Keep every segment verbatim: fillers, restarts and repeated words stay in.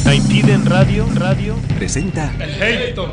Haitiden Radio, Radio presenta El Hate.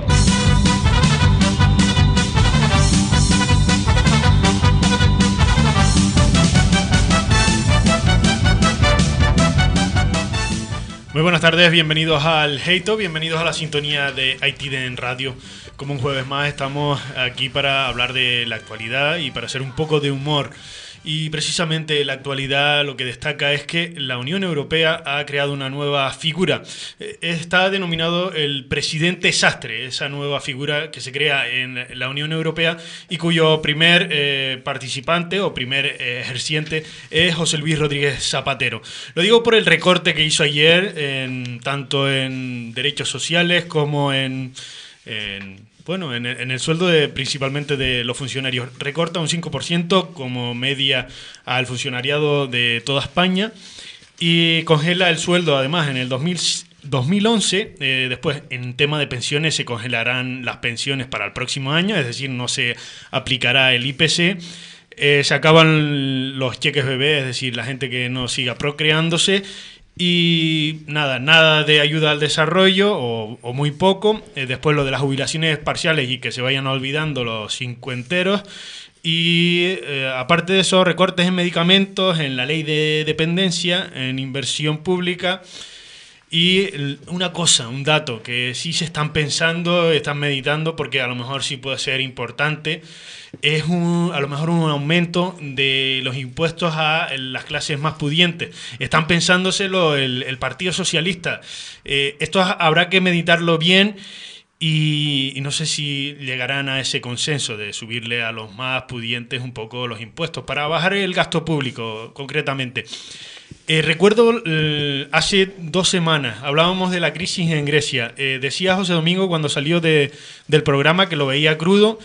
Muy buenas tardes, bienvenidos al Hate, bienvenidos a la sintonía de Haitiden Radio. Como un jueves más estamos aquí para hablar de la actualidad y para hacer un poco de humor. Y precisamente la actualidad lo que destaca es que la Unión Europea ha creado una nueva figura. Está denominado el presidente sastre, esa nueva figura que se crea en la Unión Europea y cuyo primer eh, participante o primer eh, ejerciente es José Luis Rodríguez Zapatero. Lo digo por el recorte que hizo ayer, en, tanto en derechos sociales como en... en Bueno, en el, en el sueldo de, principalmente de los funcionarios. Recorta un cinco por ciento como media al funcionariado de toda España y congela el sueldo, además, en el dos mil once. Eh, después, en tema de pensiones, se congelarán las pensiones para el próximo año, es decir, no se aplicará el I P C. Eh, se acaban los cheques bebé, es decir, la gente que no siga procreándose. Y nada, nada de ayuda al desarrollo o, o muy poco. Eh, después lo de las jubilaciones parciales y que se vayan olvidando los cincuenteros. Y eh, aparte de eso, recortes en medicamentos, en la ley de dependencia, en inversión pública. Y una cosa, un dato que sí se están pensando, están meditando, porque a lo mejor sí puede ser importante, es un, a lo mejor un aumento de los impuestos a las clases más pudientes. Están pensándoselo el, el Partido Socialista. Eh, esto habrá que meditarlo bien y, y no sé si llegarán a ese consenso de subirle a los más pudientes un poco los impuestos para bajar el gasto público, concretamente. Eh, recuerdo eh, hace dos semanas hablábamos de la crisis en Grecia. Eh, decía José Domingo cuando salió de, del programa que lo veía crudo,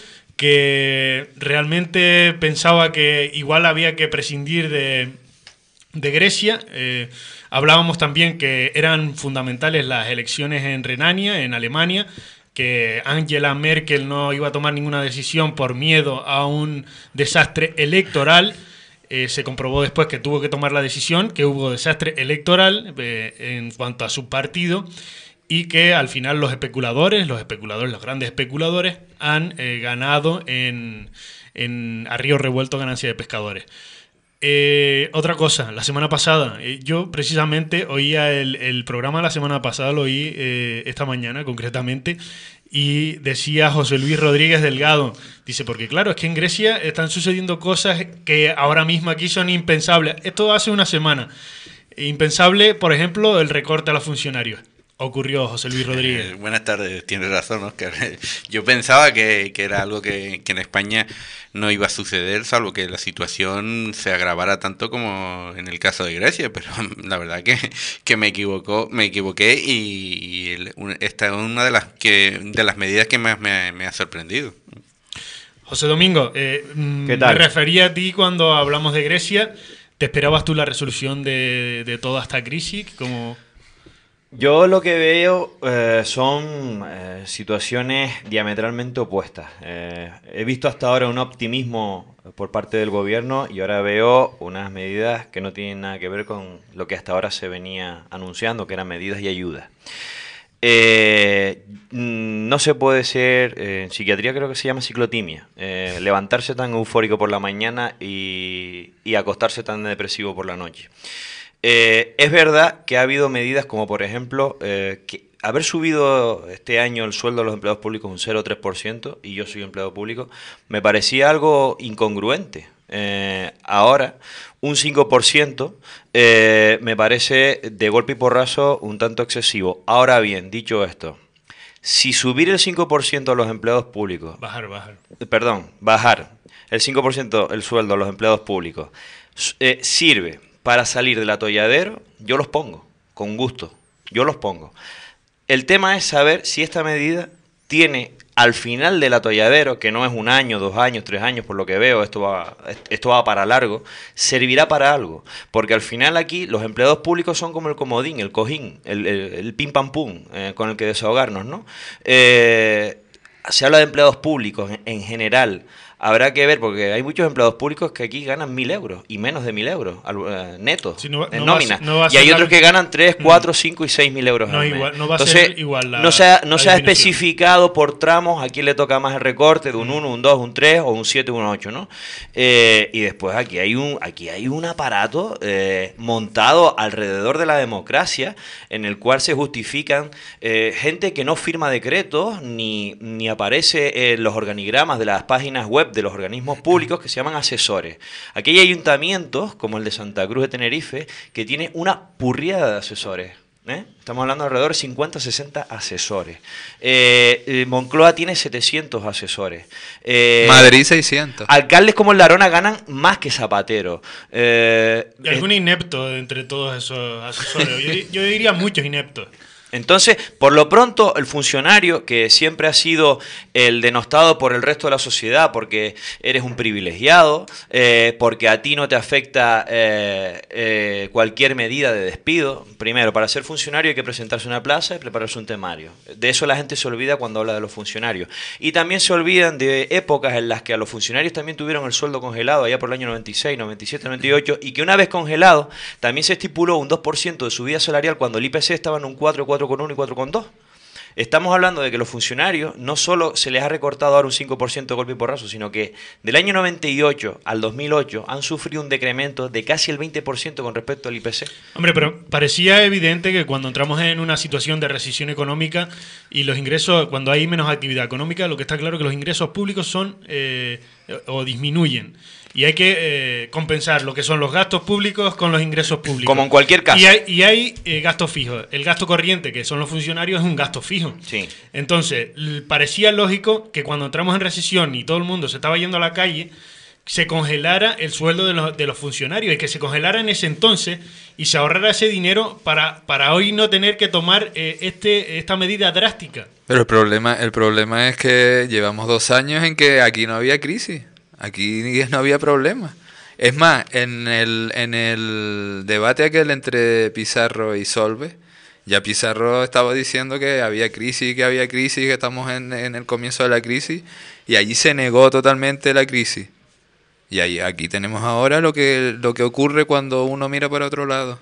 que realmente pensaba que igual había que prescindir de, de Grecia. Eh, hablábamos también que eran fundamentales las elecciones en Renania, en Alemania, que Angela Merkel no iba a tomar ninguna decisión por miedo a un desastre electoral. Eh, se comprobó después que tuvo que tomar la decisión, que hubo desastre electoral eh, en cuanto a su partido y que al final los especuladores, los especuladores, los grandes especuladores han eh, ganado en, en a río revuelto ganancia de pescadores. Eh, otra cosa, la semana pasada, eh, yo precisamente oía el, el programa la semana pasada, lo oí eh, esta mañana concretamente, y decía José Luis Rodríguez Delgado, dice, porque claro, es que en Grecia están sucediendo cosas que ahora mismo aquí son impensables. Esto hace una semana. Impensable, por ejemplo, el recorte a los funcionarios. Ocurrió, José Luis Rodríguez. Eh, buenas tardes, tienes razón, Óscar. Yo pensaba que, que era algo que, que en España no iba a suceder, salvo que la situación se agravara tanto como en el caso de Grecia, pero la verdad que, que me equivocó, me equivoqué y, y el, un, esta es una de las que de las medidas que más me, me ha sorprendido. José Domingo, eh, ¿qué tal? Me refería a ti cuando hablamos de Grecia. ¿Te esperabas tú la resolución de, de toda esta crisis? ¿Cómo...? Yo lo que veo eh, son eh, situaciones diametralmente opuestas. Eh, he visto hasta ahora un optimismo por parte del gobierno y ahora veo unas medidas que no tienen nada que ver con lo que hasta ahora se venía anunciando, que eran medidas y ayudas. Eh, no se puede ser, eh, en psiquiatría creo que se llama ciclotimia, eh, levantarse tan eufórico por la mañana y, y acostarse tan depresivo por la noche. Eh, es verdad que ha habido medidas como, por ejemplo, eh, que haber subido este año el sueldo de los empleados públicos un cero coma tres por ciento, y yo soy empleado público, me parecía algo incongruente. Eh, ahora, un cinco por ciento eh, me parece de golpe y porrazo un tanto excesivo. Ahora bien, dicho esto, si subir el cinco por ciento a los empleados públicos... Bajar, bajar. Perdón, bajar el cinco por ciento el sueldo a los empleados públicos eh, sirve para salir del atolladero, yo los pongo, con gusto, yo los pongo. El tema es saber si esta medida tiene al final del atolladero, que no es un año, dos años, tres años, por lo que veo, esto va, esto va para largo, servirá para algo. Porque al final aquí los empleados públicos son como el comodín, el cojín, el, el, el pim pam pum, eh, con el que desahogarnos, ¿no? Eh, se habla de empleados públicos en, en general. habrá que ver, porque hay muchos empleados públicos que aquí ganan mil euros y menos de mil euros uh, netos, sí, no, en no nómina. Va, no va y hay otros la... que ganan tres, cuatro, cinco y seis mil euros. No, al igual, mes. no va Entonces, a ser igual la, no se ha, no la se ha especificado por tramos a quién le toca más el recorte de un uno, un dos, un tres o un siete, un ocho, ¿no? Eh, y después aquí hay un, aquí hay un aparato eh, montado alrededor de la democracia en el cual se justifican eh, gente que no firma decretos ni, ni aparece en los organigramas de las páginas web de los organismos públicos, que se llaman asesores. Aquí hay ayuntamientos, como el de Santa Cruz de Tenerife, que tiene una purriada de asesores. ¿Eh? Estamos hablando de alrededor de cincuenta, sesenta asesores. Eh, eh, Moncloa tiene setecientos asesores. Eh, Madrid seiscientos. Alcaldes como el Larona ganan más que Zapatero. Eh, y algún eh, inepto entre todos esos asesores. yo, yo diría muchos ineptos. Entonces, por lo pronto, el funcionario, que siempre ha sido el denostado por el resto de la sociedad porque eres un privilegiado, eh, porque a ti no te afecta eh, eh, cualquier medida de despido. Primero, para ser funcionario hay que presentarse a una plaza y prepararse un temario. De eso la gente se olvida cuando habla de los funcionarios. Y también se olvidan de épocas en las que a los funcionarios también tuvieron el sueldo congelado, allá por el año noventa y seis, noventa y siete, noventa y ocho, y que una vez congelado, también se estipuló un dos por ciento de subida salarial cuando el I P C estaba en un cuatro, cuatro coma uno y cuatro coma dos. Estamos hablando de que los funcionarios no solo se les ha recortado ahora un cinco por ciento de golpe y porrazo, sino que del año noventa y ocho al dos mil ocho han sufrido un decremento de casi el veinte por ciento con respecto al I P C. Hombre, pero parecía evidente que cuando entramos en una situación de recesión económica y los ingresos, cuando hay menos actividad económica, lo que está claro es que los ingresos públicos son eh, o disminuyen. Y hay que eh, compensar lo que son los gastos públicos con los ingresos públicos. Como en cualquier caso. Y hay, y hay eh, gastos fijos. El gasto corriente, que son los funcionarios, es un gasto fijo. Sí. Entonces, parecía lógico que cuando entramos en recesión y todo el mundo se estaba yendo a la calle, se congelara el sueldo de los, de los funcionarios y que se congelara en ese entonces y se ahorrara ese dinero para, para hoy no tener que tomar eh, este esta medida drástica. Pero el problema, el problema es que llevamos dos años en que aquí no había crisis. Aquí no había problema. Es más, en el, en el debate aquel entre Pizarro y Solve, ya Pizarro estaba diciendo que había crisis, que había crisis, que estamos en, en el comienzo de la crisis, y allí se negó totalmente la crisis. Y ahí, aquí tenemos ahora lo que, lo que ocurre cuando uno mira para otro lado.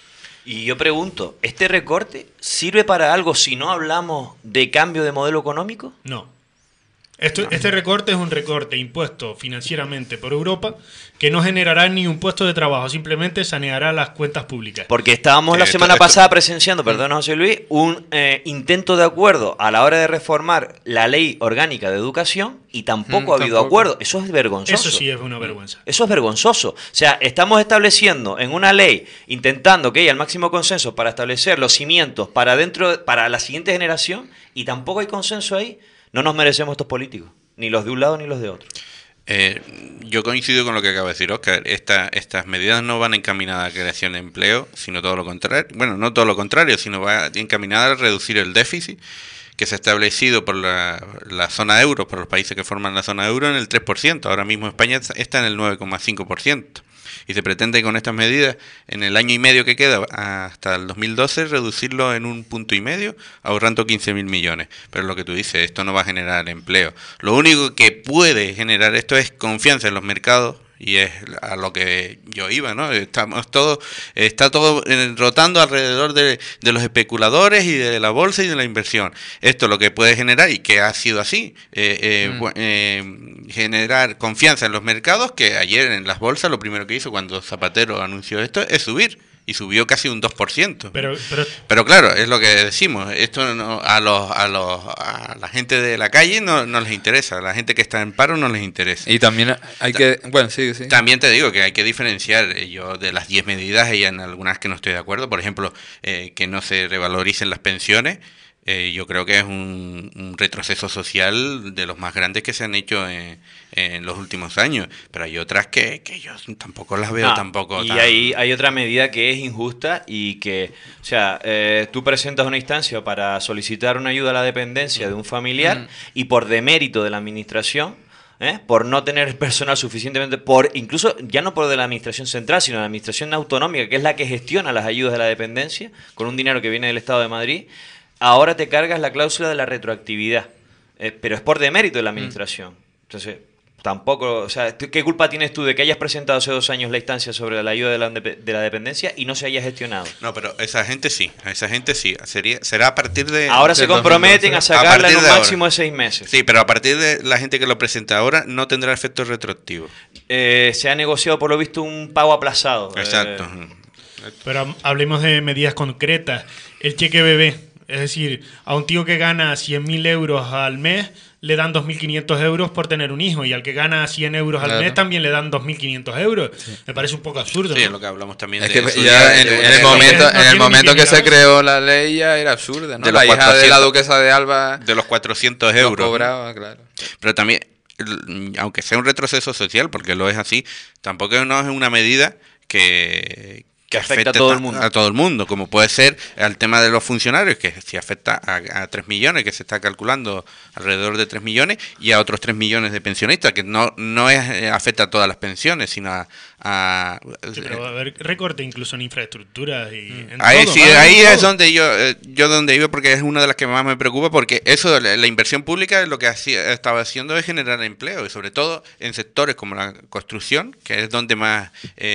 Y yo pregunto, ¿este recorte sirve para algo si no hablamos de cambio de modelo económico? No. Esto, este recorte es un recorte impuesto financieramente por Europa que no generará ni un puesto de trabajo, simplemente saneará las cuentas públicas. Porque estábamos sí, la semana esto, pasada esto. presenciando, perdón José Luis, un eh, intento de acuerdo a la hora de reformar la ley orgánica de educación y tampoco mm, ha habido tampoco. acuerdo. Eso es vergonzoso. Eso sí es una vergüenza. Eso es vergonzoso. O sea, estamos estableciendo en una ley, intentando que haya el máximo consenso para establecer los cimientos para, dentro, para la siguiente generación y tampoco hay consenso ahí. No nos merecemos estos políticos, ni los de un lado ni los de otro. Eh, yo coincido con lo que acaba de decir Óscar. Esta, estas medidas no van encaminadas a creación de empleo, sino todo lo contrario. Bueno, no todo lo contrario, sino va encaminadas a reducir el déficit que se ha establecido por la, la zona euro, por los países que forman la zona euro, en el tres por ciento. Ahora mismo España está en el nueve coma cinco por ciento. Y se pretende con estas medidas, en el año y medio que queda, hasta el dos mil doce, reducirlo en un punto y medio, ahorrando quince mil millones. Pero lo que tú dices, esto no va a generar empleo. Lo único que puede generar esto es confianza en los mercados, y es a lo que yo iba, ¿no? Estamos todos, está todo rotando alrededor de, de los especuladores y de la bolsa y de la inversión. Esto lo que puede generar, y que ha sido así, eh, eh, mm. eh, generar confianza en los mercados, que ayer en las bolsas lo primero que hizo cuando Zapatero anunció esto es subir. Y subió casi un dos por ciento. Pero, pero, pero claro, es lo que decimos. Esto no, a los a los a la gente de la calle no, no les interesa. A la gente que está en paro no les interesa. Y también hay que... Bueno, sí, sí. También te digo que hay que diferenciar. Yo de las diez medidas, hay en algunas que no estoy de acuerdo. Por ejemplo, eh, que no se revaloricen las pensiones. Eh, yo creo que es un, un retroceso social de los más grandes que se han hecho en, en los últimos años, pero hay otras que, que yo tampoco las veo no, tampoco. Y tan... hay, hay otra medida que es injusta y que, o sea, eh, tú presentas una instancia para solicitar una ayuda a la dependencia de un familiar mm. y por demérito de la administración, ¿eh? por no tener personal suficientemente, por incluso ya no por de la administración central, sino de la administración autonómica, que es la que gestiona las ayudas de la dependencia, con un dinero que viene del Estado de Madrid. Ahora te cargas la cláusula de la retroactividad, eh, pero es por demérito de la administración. Entonces, tampoco, o sea, ¿qué culpa tienes tú de que hayas presentado hace dos años la instancia sobre la ayuda de la, de la dependencia y no se haya gestionado? No, pero esa gente sí, esa gente sí. Sería, será a partir de... Ahora se comprometen a sacarla en un máximo ahora. de seis meses. Sí, pero a partir de la gente que lo presenta ahora no tendrá efecto retroactivo. Eh, se ha negociado, por lo visto, un pago aplazado. Exacto. Eh, Pero hablemos de medidas concretas. El cheque bebé, es decir, a un tío que gana cien mil euros al mes le dan dos mil quinientos euros por tener un hijo, y al que gana cien euros al Claro. mes también le dan dos mil quinientos euros. Sí. Me parece un poco absurdo. Sí, ¿no? es lo que hablamos también Es de que eso, ya de- en, de- en el de- momento, no en el tiene momento ni que se dignidad. creó la ley ya era absurda, ¿no? De La los hija de la cuatrocientos duquesa de Alba de los cuatrocientos no euros. ¿no? cobraba, claro. Pero también, el- aunque sea un retroceso social, porque lo es así, tampoco no es una medida que, Que afecta a todo el mundo. A todo el mundo, como puede ser al tema de los funcionarios, que si afecta a, a tres millones, que se está calculando alrededor de tres millones, y a otros tres millones de pensionistas, que no, no es eh, afecta a todas las pensiones, sino a... a- Sí, pero va a haber recorte incluso en infraestructuras y en Ahí todo, sí, va a haber ahí todo. es donde yo eh, yo donde iba, porque es una de las que más me preocupa, porque eso, la, la inversión pública, lo que hacía, estaba haciendo es generar empleo, y sobre todo en sectores como la construcción, que es donde más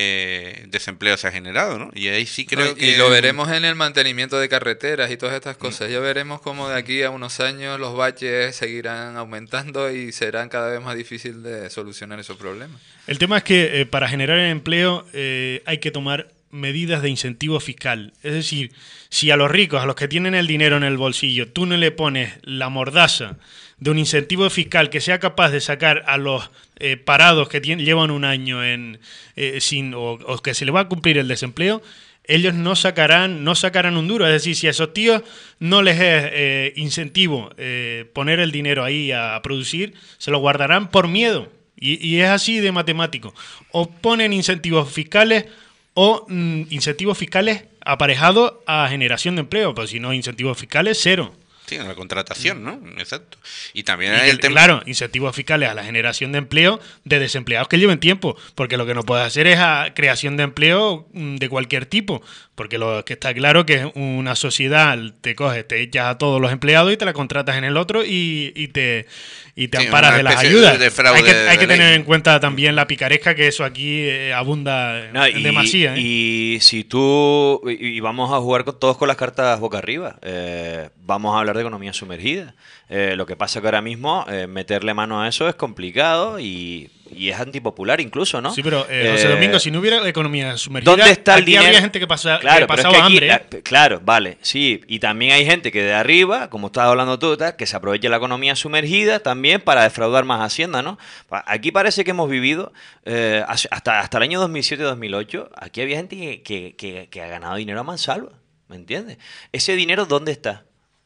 eh, desempleo se ha generado, ¿no? Y ahí sí creo No, y, que... y lo veremos en el mantenimiento de carreteras y todas estas cosas. Ya veremos cómo de aquí a unos años los baches seguirán aumentando y serán cada vez más difícil de solucionar esos problemas. El tema es que eh, para generar empleo eh, hay que tomar medidas de incentivo fiscal. Es decir, si a los ricos, a los que tienen el dinero en el bolsillo, tú no le pones la mordaza de un incentivo fiscal que sea capaz de sacar a los eh, parados que tienen, llevan un año en eh, sin o, o que se le va a cumplir el desempleo, ellos no sacarán no sacarán un duro. Es decir, si a esos tíos no les es eh, incentivo eh, poner el dinero ahí a, a producir, se lo guardarán por miedo. Y, y es así de matemático. O ponen incentivos fiscales o mm, incentivos fiscales aparejados a generación de empleo. Pero si no, incentivos fiscales, cero. Sí, en la contratación, ¿no? Exacto. Y también Y hay que, el tema... claro, incentivos fiscales a la generación de empleo de desempleados que lleven tiempo, porque lo que no puedes hacer es a creación de empleo mm, de cualquier tipo, porque lo que está claro que es una sociedad, te coges, te echas a todos los empleados y te la contratas en el otro y, y te y te Sí, amparas una de las especie ayudas. de fraude hay que, hay de que ley. tener en cuenta también la picaresca, que eso aquí eh, abunda No, en y, demasía. ¿eh? y si tú. Y, y vamos a jugar con, todos con las cartas boca arriba. Eh, vamos a hablar de economía sumergida. Eh, lo que pasa que ahora mismo eh, meterle mano a eso es complicado y, y es antipopular incluso, ¿no? Sí, pero eh, José Eh, Domingo, si no hubiera economía sumergida, ¿Dónde está el aquí dinero? habría gente que, pasa, Claro, que pero es pasaba que aquí- hambre. ¿eh? eh, Claro, vale, sí. Y también hay gente que de arriba, como estabas hablando tú, tal, que se aprovecha la economía sumergida también para defraudar más Hacienda, ¿no? Pa- Aquí parece que hemos vivido eh, hace- hasta, hasta el año dos mil siete dos mil ocho, aquí había gente que, que- que- que ha ganado dinero a mansalva, ¿me entiendes? Ese dinero, ¿dónde está?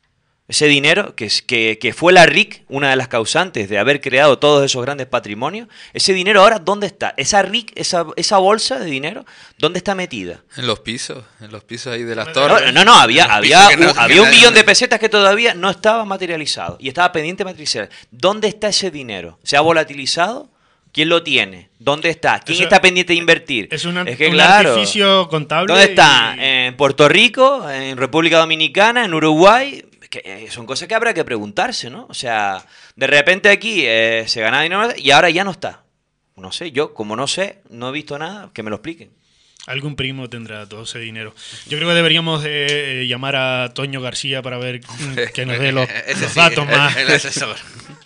Ese dinero, que, es- que, que fue la R I C, una de las causantes de haber creado todos esos grandes patrimonios, ese dinero ahora, ¿dónde está? Esa R I C, esa, esa bolsa de dinero, ¿dónde está metida? En los pisos, en los pisos ahí de las No, No, torres. no, no, había, Los había, pisos que no- un, que había un nadie- millón de pesetas que todavía no estaba materializado y estaba pendiente de materializar. ¿Dónde está ese dinero? ¿Se ha volatilizado? ¿Quién lo tiene? ¿Dónde está? ¿Quién Eso- está pendiente de invertir? Es un, Es que, un claro, artificio contable. ¿dónde está? y- ¿En Puerto Rico? ¿En República Dominicana? ¿En Uruguay? Que, eh, son cosas que habrá que preguntarse, ¿no? O sea, de repente aquí eh, se gana dinero y ahora ya no está. No sé, yo como no sé, no he visto nada, que me lo expliquen. Algún primo tendrá todo ese dinero. Yo creo que deberíamos eh, eh, llamar a Toño García para ver mm, que nos dé los, Ese los sí, datos el- más. el asesor.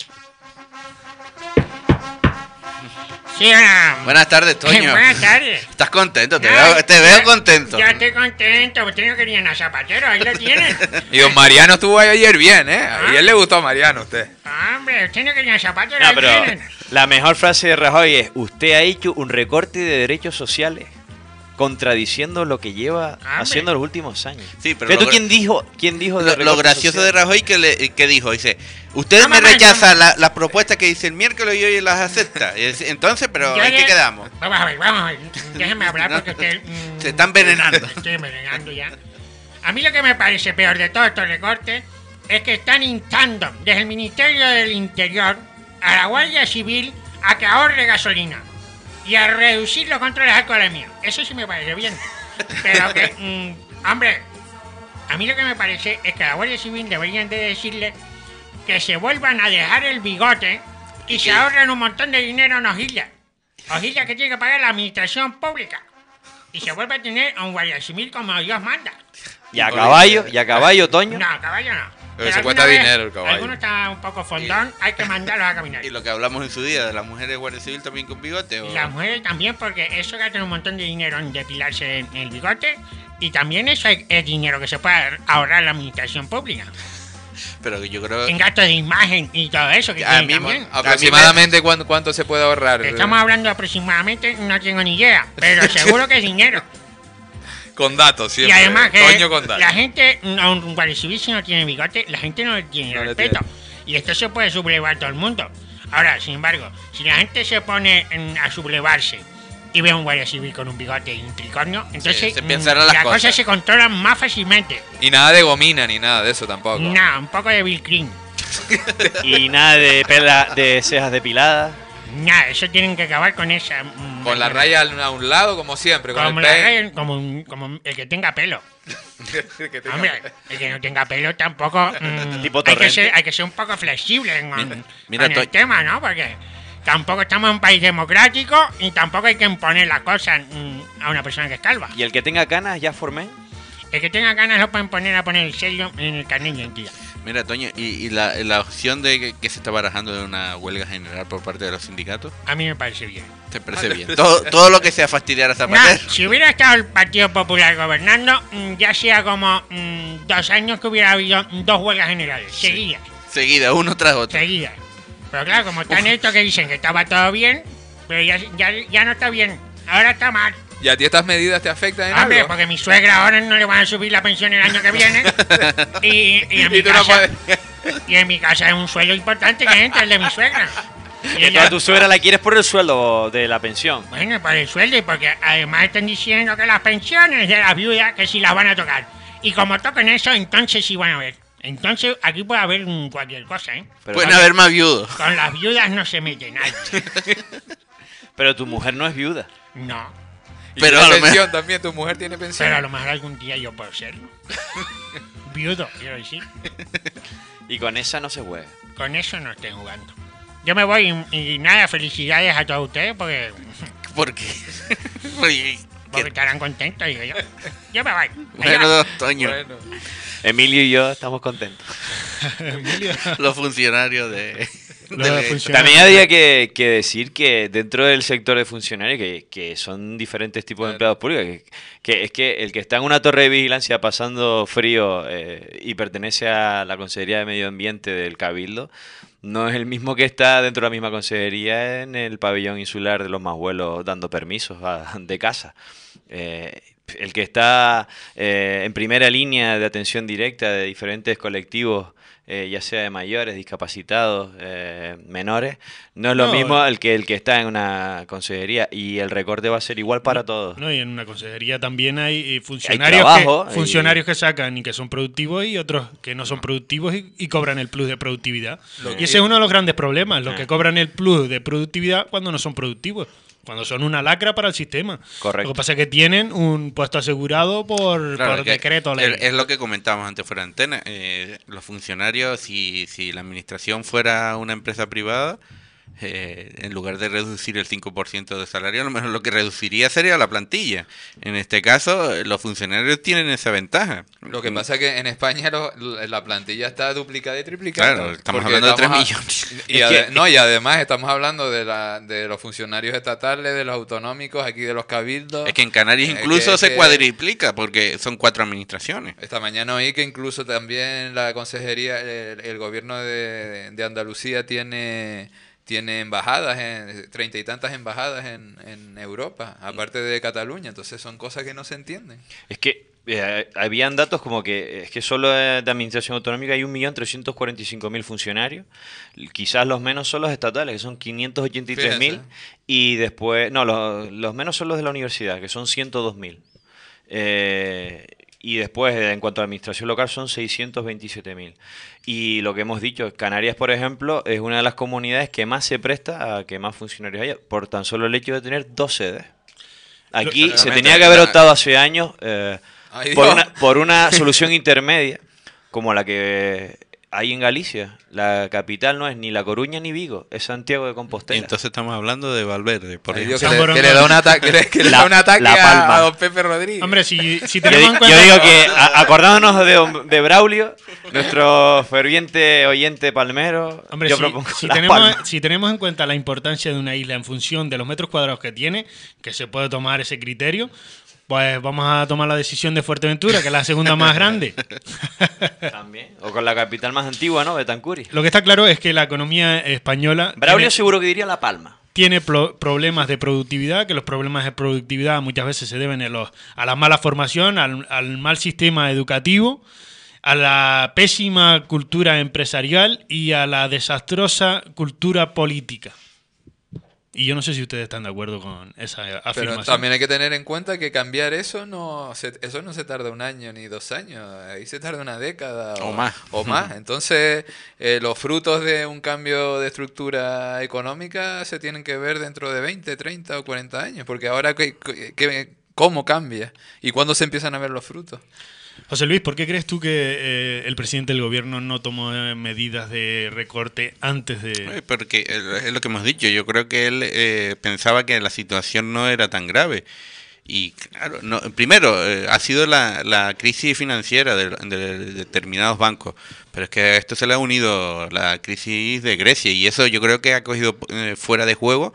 Sí, ah, Buenas tardes, Toño. buenas tardes. ¿Estás contento? Te Ay, veo, te veo ya- contento. Ya estoy contento, usted no quería a zapatero, ahí lo tiene. Y don Mariano estuvo ahí ayer bien, ¿eh? A él le gustó a Mariano, a usted. Hombre, usted no quería zapatero, No, ahí pero tienen. la mejor frase de Rajoy es: usted ha hecho un recorte de derechos sociales, contradiciendo lo que lleva Hombre. haciendo los últimos años. Sí, pero Fíjate lo tú gra- quién dijo, quién dijo de Lo, lo recortes gracioso de sociales. Rajoy que, le, que dijo, dice, usted No, me mamá, rechaza no. la- las propuestas que dice el miércoles y hoy las acepta. Y dice, entonces, pero Yo ¿en qué le- quedamos? Vamos a ver, vamos a ver. Déjeme hablar No, porque usted... mm, se está envenenando. Estoy envenenando ya. A mí lo que me parece peor de todos estos recortes es que están instando desde el Ministerio del Interior a la Guardia Civil a que ahorre gasolina y a reducir los controles de alcoholemia. Eso sí me parece bien. Pero que, mm, hombre, a mí lo que me parece es que a la Guardia Civil deberían de decirle que se vuelvan a dejar el bigote y se ahorran un montón de dinero en hojillas. Hojillas que tiene que pagar la administración pública. Y se vuelve a tener a un guardia civil como Dios manda. ¿Y a caballo? ¿Y a caballo, Toño? No, caballo no. Pero se alguna cuesta vez dinero el caballo. Alguno está un poco fondón, hay que mandarlos a caminar. Y lo que hablamos en su día de las mujeres guardia civil también con bigote. ¿O? Y las mujeres también, porque eso gastan un montón de dinero en depilarse en el bigote. Y también eso es, es dinero que se puede ahorrar la administración pública. Pero yo creo En gastos de imagen y todo eso que A tienen mí me- también. Aproximadamente cuánto, cuánto se puede ahorrar. Estamos hablando aproximadamente, no tengo ni idea, pero seguro que es dinero. Con datos, Y siempre. además que Toño con datos. la gente, a un guardia civil si no tiene bigote, la gente no le tiene No le respeto. tiene. Y esto se puede sublevar todo el mundo. Ahora, sin embargo, si la gente se pone en- a sublevarse y ve a un guardia civil con un bigote y un tricornio, entonces se mm, pensarán las las cosas. cosas se controlan más fácilmente. Y nada de gomina ni nada de eso tampoco. Nada, un poco de Bill Clinton. Y nada de pela, de cejas depiladas. Nada, eso tienen que acabar con esa. mm, Con la mm, raya al- a un lado, como siempre. Con Como, el la pe- raya, como, un- como el que tenga pelo. que tenga- Hombre, el que no tenga pelo tampoco. mm, Tipo hay, que Torrente. ser, hay que ser un poco flexible en, Mira, en mira, el to- tema, ¿no? Porque tampoco estamos en un país democrático y tampoco hay que imponer las cosas mm, a una persona que es calva. Y el que tenga canas, ya formé. El que tenga ganas lo pueden poner a poner el sello en el carnet de identidad. Mira, Toño, ¿y, y la, la opción de que, que se está barajando de una huelga general por parte de los sindicatos? A mí me parece bien. ¿Te parece bien? Todo, todo lo que sea fastidiar a Nah, Zapatero. si hubiera estado el Partido Popular gobernando, mm, ya sea como mm, dos años que hubiera habido dos huelgas generales, seguidas. Seguida, uno tras otro. Seguida. Pero claro, como están estos que dicen que estaba todo bien, pero ya, ya, ya no está bien. Ahora está mal. ¿Y a ti estas medidas te afectan en Hombre, algo? porque mi suegra ahora no le van a subir la pensión el año que viene. Y, y en mi Y tú no casa, puedes- y en mi casa es un sueldo importante que entra, el de mi suegra. Y Y ella- a tu suegra la quieres por el sueldo de la pensión. bueno, por el sueldo y porque además están diciendo que las pensiones de las viudas que sí las van a tocar. Y como tocan eso, entonces sí van a ver. Entonces aquí puede haber mm, cualquier cosa, ¿eh? Pero, Pueden haber más viudos. Con las viudas no se mete nadie. pero tu mujer no es viuda. No. Y Pero tiene a lo pensión también, tu mujer tiene pensión. Pero a lo mejor algún día yo puedo serlo. Viudo, quiero decir. Y con esa no se juega. Con eso no estoy jugando. Yo me voy y, y nada, felicidades a todos ustedes porque, ¿Por qué? Oye, porque que- estarán contentos, digo yo. Yo me voy. bueno, Toño, Bueno. Emilio y yo estamos contentos. Emilio. los funcionarios de... Los del- funcionarios. También habría que, que decir que dentro del sector de funcionarios, que, que son diferentes tipos de empleados públicos, que, que es que el que está en una torre de vigilancia pasando frío eh, y pertenece a la Consejería de Medio Ambiente del Cabildo, no es el mismo que está dentro de la misma consejería en el pabellón insular de los Mashuelos dando permisos a- de casa. Eh, el que está eh, en primera línea de atención directa de diferentes colectivos, eh, ya sea de mayores, discapacitados, eh, menores, no es lo No, mismo eh. el que el que está en una consejería, y el recorte va a ser igual para todos. No, y en una consejería también hay eh, funcionarios, trabajo, que, y- funcionarios que sacan y que son productivos y otros que no son productivos y, y cobran el plus de productividad. Y ese es uno de los grandes problemas, los Ah. que cobran el plus de productividad cuando no son productivos, cuando son una lacra para el sistema. Correcto. Lo que pasa es que tienen un puesto asegurado por, Claro, por que decreto ley. Es, es lo que comentábamos antes fuera de antena. Eh, los funcionarios, si, si la administración fuera una empresa privada, eh, en lugar de reducir el cinco por ciento de salario, a lo mejor lo que reduciría sería la plantilla. En este caso, eh, los funcionarios tienen esa ventaja. Lo que pasa es que en España lo- la plantilla está duplicada y triplicada. Claro, estamos Porque hablando de tres a- millones. Y, Es ade- que- no, y además estamos hablando de, la, de los funcionarios estatales, de los autonómicos, aquí de los cabildos. Es que en Canarias Eh, incluso que- se que- cuadriplica porque son cuatro administraciones. Esta mañana oí que incluso también la consejería, el, el gobierno de, de Andalucía tiene tiene embajadas, en, treinta y tantas embajadas en, en Europa, aparte de Cataluña. Entonces son cosas que no se entienden. Es que eh, habían datos como que es que solo eh, de administración autonómica hay un millón trescientos cuarenta y cinco mil funcionarios. Quizás los menos son los estatales, que son quinientos ochenta y tres mil. Fíjense. Y después, no, los, los menos son los de la universidad, que son ciento dos mil. Eh, y después, en cuanto a administración local, son seiscientos veintisiete mil. Y lo que hemos dicho, Canarias, por ejemplo, es una de las comunidades que más se presta a que más funcionarios haya, por tan solo el hecho de tener dos sedes. Aquí Lo- se tenía que haber la- optado hace años eh, Ay, por, Dios. una, por una solución intermedia, como la que ahí en Galicia. La capital no es ni La Coruña ni Vigo, es Santiago de Y Compostela. entonces estamos hablando de Valverde, por Ay, ejemplo. Dios, que, le, San que le da un ataque, que le La- da un ataque La a, Palma. a don Pepe Rodríguez. Hombre, si, si Yo, tenemos di- en cuenta... yo digo que, a- acordándonos de, de Braulio, nuestro ferviente oyente palmero, Hombre, yo si, propongo si La tenemos, Palma. si tenemos en cuenta la importancia de una isla en función de los metros cuadrados que tiene, que se puede tomar ese criterio, pues vamos a tomar la decisión de Fuerteventura, que es la segunda más grande. También. O con la capital más antigua, ¿no? Betancuri. Lo que está claro es que la economía española Braulio tiene, seguro que diría La Palma. tiene pro- problemas de productividad, que los problemas de productividad muchas veces se deben a, los, a la mala formación, al, al mal sistema educativo, a la pésima cultura empresarial y a la desastrosa cultura política. Y yo no sé si ustedes están de acuerdo con esa afirmación. Pero también hay que tener en cuenta que cambiar eso no se, eso no se tarda un año ni dos años, ahí se tarda una década O más. O más. Entonces, eh, los frutos de un cambio de estructura económica se tienen que ver dentro de veinte, treinta o cuarenta años, porque ahora ¿qué, qué- cómo cambia y cuándo se empiezan a ver los frutos. José Luis, ¿por qué crees tú que eh, el presidente del gobierno no tomó eh, medidas de recorte antes de...? Eh, Porque eh, es lo que hemos dicho, yo creo que él eh, pensaba que la situación no era tan grave. Y claro, no, primero, eh, ha sido la, la crisis financiera de, de determinados bancos, pero es que a esto se le ha unido la crisis de Grecia y eso yo creo que ha cogido eh, fuera de juego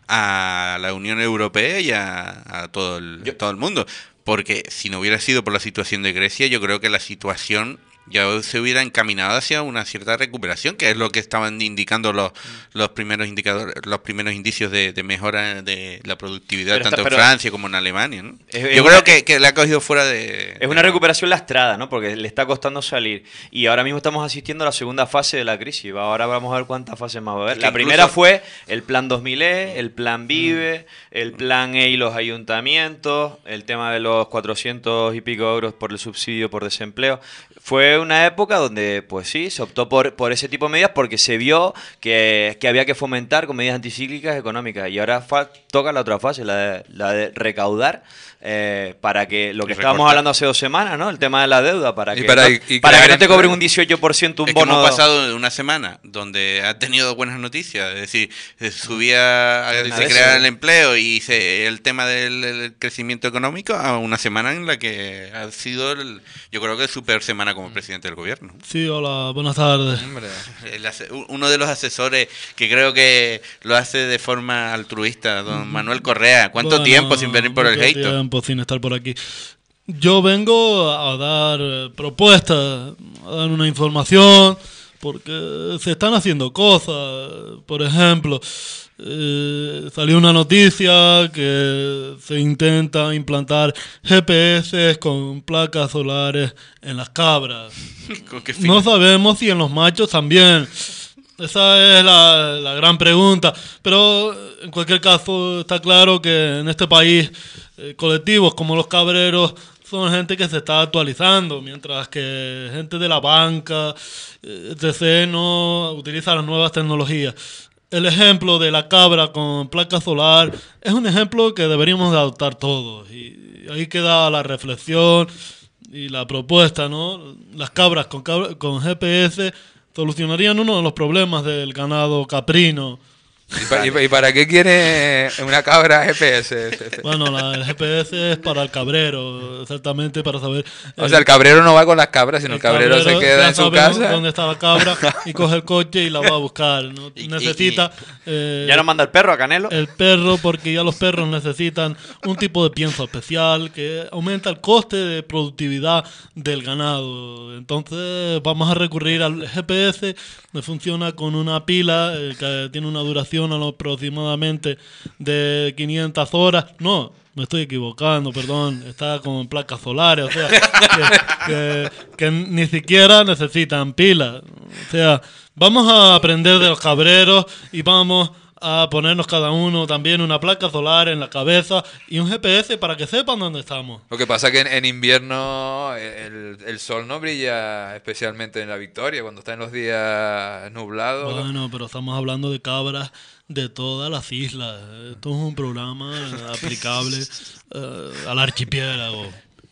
a la Unión Europea y a, a todo, el, Yo- todo el mundo. Porque si no hubiera sido por la situación de Grecia, yo creo que la situación ya se hubiera encaminado hacia una cierta recuperación, que es lo que estaban indicando los, los primeros indicadores, los primeros indicios de, de mejora de la productividad, Pero tanto está- en pero- Francia como en Alemania, ¿no? Es- Yo es creo una- que, que le ha cogido fuera de... Es una recuperación lastrada, ¿no? Porque le está costando salir. Y ahora mismo estamos asistiendo a la segunda fase de la crisis. Ahora vamos a ver cuántas fases más va a haber. Es que La incluso- primera fue el plan dos mil E, el plan Vive, el plan E y los ayuntamientos, el tema de los cuatrocientos y pico euros por el subsidio por desempleo. Fue una época donde, pues sí, se optó por, por ese tipo de medidas porque se vio que, que había que fomentar con medidas anticíclicas económicas. Y ahora fa- toca la otra fase, la de, la de recaudar, eh, para que lo que Y estábamos recortar. hablando hace dos semanas, ¿no? El tema de la deuda, para Y que, para- no, y- y para que crear no te cobren empleo. un dieciocho por ciento un Es que bono. hemos pasado de una semana donde ha tenido buenas noticias, es decir, se subía, Una se de creaba esas. el empleo y se, el tema del, del crecimiento económico a una semana en la que ha sido, el- yo creo que su peor semana como presidente del gobierno. Sí, hola, buenas tardes. Hombre. El ase- uno de los asesores que creo que lo hace de forma altruista, don Manuel Correa. ¿Cuánto Bueno, tiempo sin venir por el mucho Heito? tiempo sin estar por aquí. Yo vengo a dar eh, propuestas, a dar una información, porque se están haciendo cosas. Por ejemplo, eh, salió una noticia que se intenta implantar G P S con placas solares en las cabras. ¿Con qué fin? No sabemos si en los machos también. Esa es la, la gran pregunta. Pero en cualquier caso está claro que en este país eh, colectivos como los cabreros son gente que se está actualizando, mientras que gente de la banca, eh, etcétera, no utiliza las nuevas tecnologías. El ejemplo de la cabra con placa solar es un ejemplo que deberíamos de adoptar todos. Y ahí queda la reflexión y la propuesta, ¿no? Las cabras con, cabra- con G P S solucionarían uno de los problemas del ganado caprino. ¿Y, pa- y pa- y para qué quiere una cabra G P S? Bueno, la, el G P S es para el cabrero, exactamente para saber... O sea, el cabrero no va con las cabras, sino el cabrero, se queda ya en su sabe casa. dónde está la cabra y coge el coche y la va a buscar. ¿No? Y- y- Necesita... eh, Ya nos manda el perro a Canelo. el perro, porque ya los perros necesitan un tipo de pienso especial que aumenta el coste de productividad del ganado. Entonces vamos a recurrir al G P S, que funciona con una pila eh, que tiene una duración a aproximadamente de quinientas horas. No, me estoy equivocando, perdón, está con placas solares, o sea, que, que- que ni siquiera necesitan pilas. O sea, vamos a aprender de los cabreros y vamos a ponernos cada uno también una placa solar en la cabeza y un G P S para que sepan dónde estamos. Lo que pasa es que en, en invierno el, el sol no brilla especialmente en la Victoria, cuando está en los días nublados. Bueno, pero estamos hablando de cabras de todas las islas. Esto es un programa aplicable eh, al archipiélago.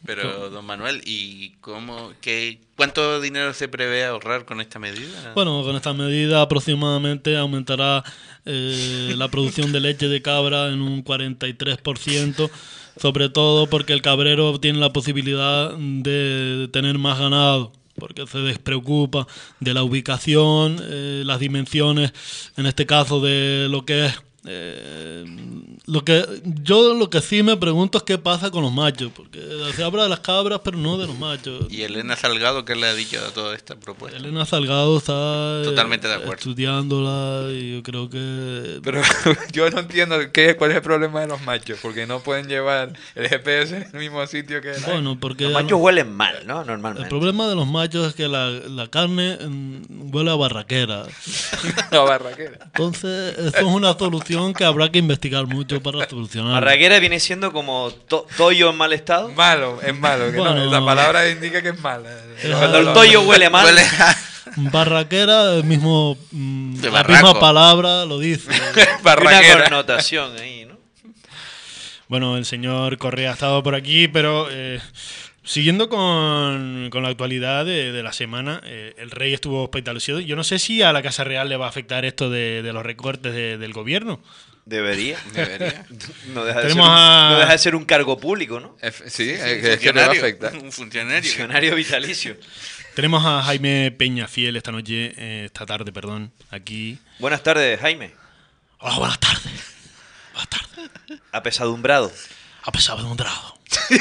Pero, don Manuel, ¿y cómo, qué, cuánto dinero se prevé ahorrar con esta medida? Bueno, con esta medida aproximadamente aumentará eh, la producción de leche de cabra en un cuarenta y tres por ciento, sobre todo porque el cabrero tiene la posibilidad de tener más ganado, porque se despreocupa de la ubicación, eh, las dimensiones, en este caso de lo que es. Eh, lo que yo lo que sí me pregunto es qué pasa con los machos, porque se habla de las cabras pero no de los machos. ¿Y Elena Salgado qué le ha dicho a toda esta propuesta? Elena Salgado está eh, Totalmente de acuerdo. estudiándola y yo creo que Pero yo no entiendo qué, cuál es el problema de los machos, porque no pueden llevar el G P S en el mismo sitio que la... bueno, porque Los machos huelen mal, ¿no? el Normalmente. problema de los machos es que la, la carne mm, huele a barraquera. la barraquera. Entonces, eso es una solución que habrá que investigar mucho para solucionar. Barraquera viene siendo como to- toyo en mal estado. Malo, es malo. Que Bueno. no, la palabra indica que es mala. Cuando el toyo huele mal. Huele a- Barraquera, el mismo, mm, De la barraco. misma palabra lo dice. Hay una Barraquera. connotación ahí, ¿no? Bueno, el señor Correa ha estado por aquí, pero eh, siguiendo con, con la actualidad de, de la semana, eh, el rey estuvo hospitalizado. Yo no sé si a la Casa Real le va a afectar esto de, de los recortes de- del gobierno. Debería. Debería. No deja, de ser Tenemos un, a- no deja de ser un cargo público, ¿no? F- Sí, Sí, es, un es que le va a funcionario, afectar. Un funcionario. Funcionario vitalicio. Tenemos a Jaime Peñafiel esta noche, eh, esta tarde, perdón, aquí. Buenas tardes, Jaime. Hola, buenas tardes. Buenas tardes. Apesadumbrado. Apesadumbrado.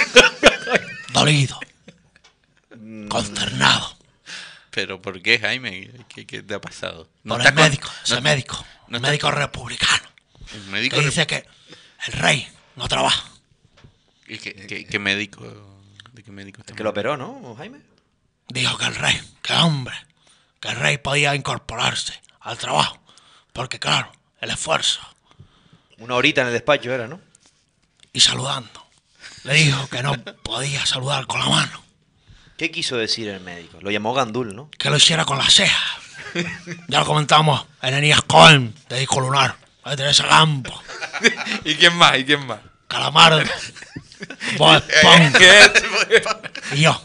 Dolido. Consternado. ¿Pero por qué, Jaime? ¿Qué, qué te ha pasado? ¿No Por está el con- médico, ese no- médico. no el está médico con- republicano. El médico... Que dice que el rey no trabaja. ¿Y qué, qué- qué médico? ¿De qué médico está El que lo operó, ¿no, Jaime? Dijo que el rey, que hombre, que el rey podía incorporarse al trabajo. Porque claro, el esfuerzo. Una horita en el despacho era, ¿no? Y saludando. Le dijo que no podía saludar con la mano. ¿Qué quiso decir el médico? Lo llamó Gandul, ¿no? Que lo hiciera con las cejas. Ya lo comentamos en Enías Cohen, de Disco Lunar. De Teresa Campo. ¿Y quién más? ¿Y quién más? Calamardo. Bob Esponja. Y yo.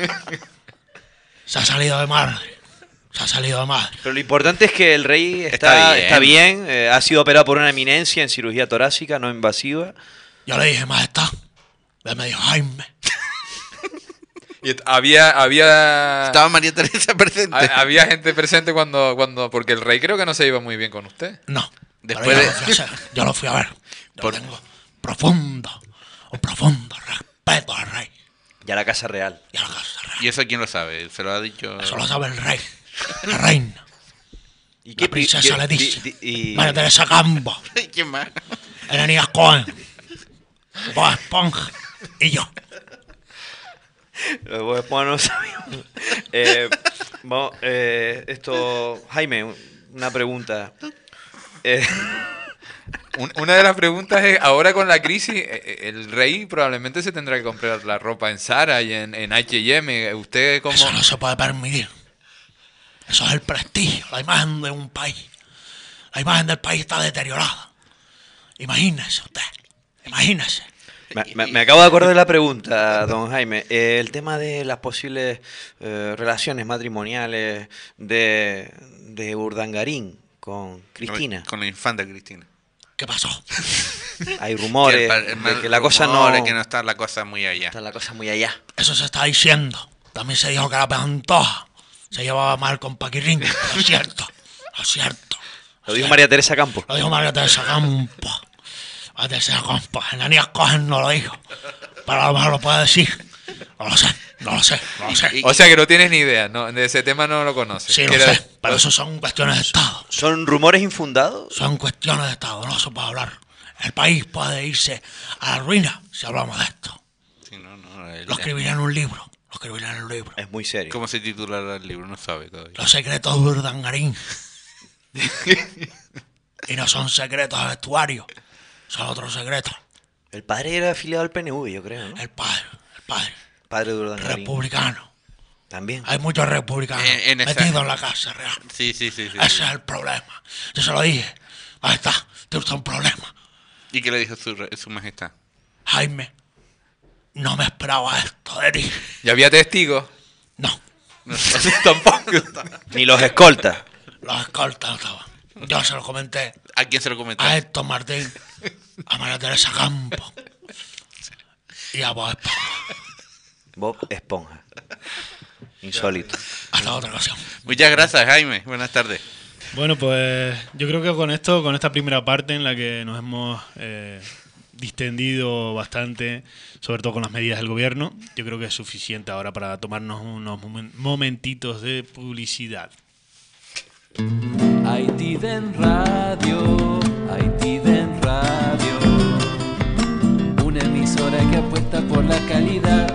Se ha salido de madre. Se ha salido de madre. Pero lo importante es que el rey está, Está bien. está bien, eh, ha sido operado por una eminencia en cirugía torácica no invasiva. Yo le dije, majestad. Él me dijo, Jaime. Y et- había, había, Estaba María Teresa presente. ha- había gente presente cuando, cuando, porque el rey creo que no se iba muy bien con usted. No. Después pero yo, de- lo fui a hacer. Yo lo fui a ver. Yo Por- tengo profundo, un profundo respeto al rey Ya la Casa Real. y a la casa real. ¿Y eso quién lo sabe? ¿Se lo ha dicho? Eso lo sabe el rey, la reina, ¿Y la princesa y- Leticia, y- y- María Teresa Campo, ¿Quién más? Eneas Cohen, Bob Esponja y yo. Los Bob Esponja no sabíamos. Eh, vamos, eh, esto, Jaime, una pregunta. Eh, Un- una de las preguntas es, ahora con la crisis, eh, eh, el rey probablemente se tendrá que comprar la ropa en Zara y en, en H y M. ¿Usted cómo...? Eso no se puede permitir. Eso es el prestigio, la imagen de un país. La imagen del país está deteriorada. Imagínese usted, imagínese. me, me- me acabo de acordar de la pregunta, don Jaime. Eh, el tema de las posibles eh, relaciones matrimoniales de, de Urdangarín con Cristina. Con la infanta Cristina. ¿Qué pasó? Hay rumores Que el- de que la cosa no, rumores, que no está la cosa muy allá. está la cosa muy allá. Eso se está diciendo. También se dijo que la Pantoja se llevaba mal con Paquirrín. Lo es cierto, lo es cierto. Lo dijo María Teresa Campos. Lo dijo María Teresa Campo. María Teresa Campo. En la niña Cohen no lo dijo. Pero a lo mejor lo puede decir. No lo sé, no lo sé, no lo sé. Y- O sea que no tienes ni idea, no, de ese tema no lo conoces. Sí, lo Quiere- sé. Pero eso son cuestiones de Estado. ¿Son rumores infundados? Son cuestiones de Estado. No se puede hablar. El país puede irse a la ruina si hablamos de esto. Sí, no, no, el- Lo escribiré en un libro. Lo escribiré en un libro. Es muy serio. ¿Cómo se titulará el libro? No sabe todavía. Los secretos de Urdangarín. Y no son secretos de vestuario. Son otros secretos. El padre era afiliado al P N V, yo creo, ¿no? El padre, el padre. Padre de Urdangarín. Republicano. También. Hay muchos republicanos En- en esa- metidos en la casa real. Sí, sí, sí. sí, Ese sí. es el problema. Yo se lo dije. Ahí está. Tiene usted un problema. ¿Y qué le dijo su, re- su majestad? Jaime, No me esperaba esto de ti. ¿Ya había testigos? No, No, tampoco. Ni los escoltas. los escoltas no estaban. Yo se lo comenté ¿A quién se lo comentó? a Héctor Martín, a María Teresa Campo y a Bob Esponja. Bob Esponja. Insólito. Hasta otra ocasión. Muchas gracias, Jaime. Buenas tardes. Bueno, pues yo creo que con esto, con esta primera parte en la que nos hemos eh, distendido bastante, sobre todo con las medidas del gobierno, yo creo que es suficiente ahora para tomarnos unos momen- momentitos de publicidad. Haitiden Radio, Haitiden Radio, una emisora que apuesta por la calidad.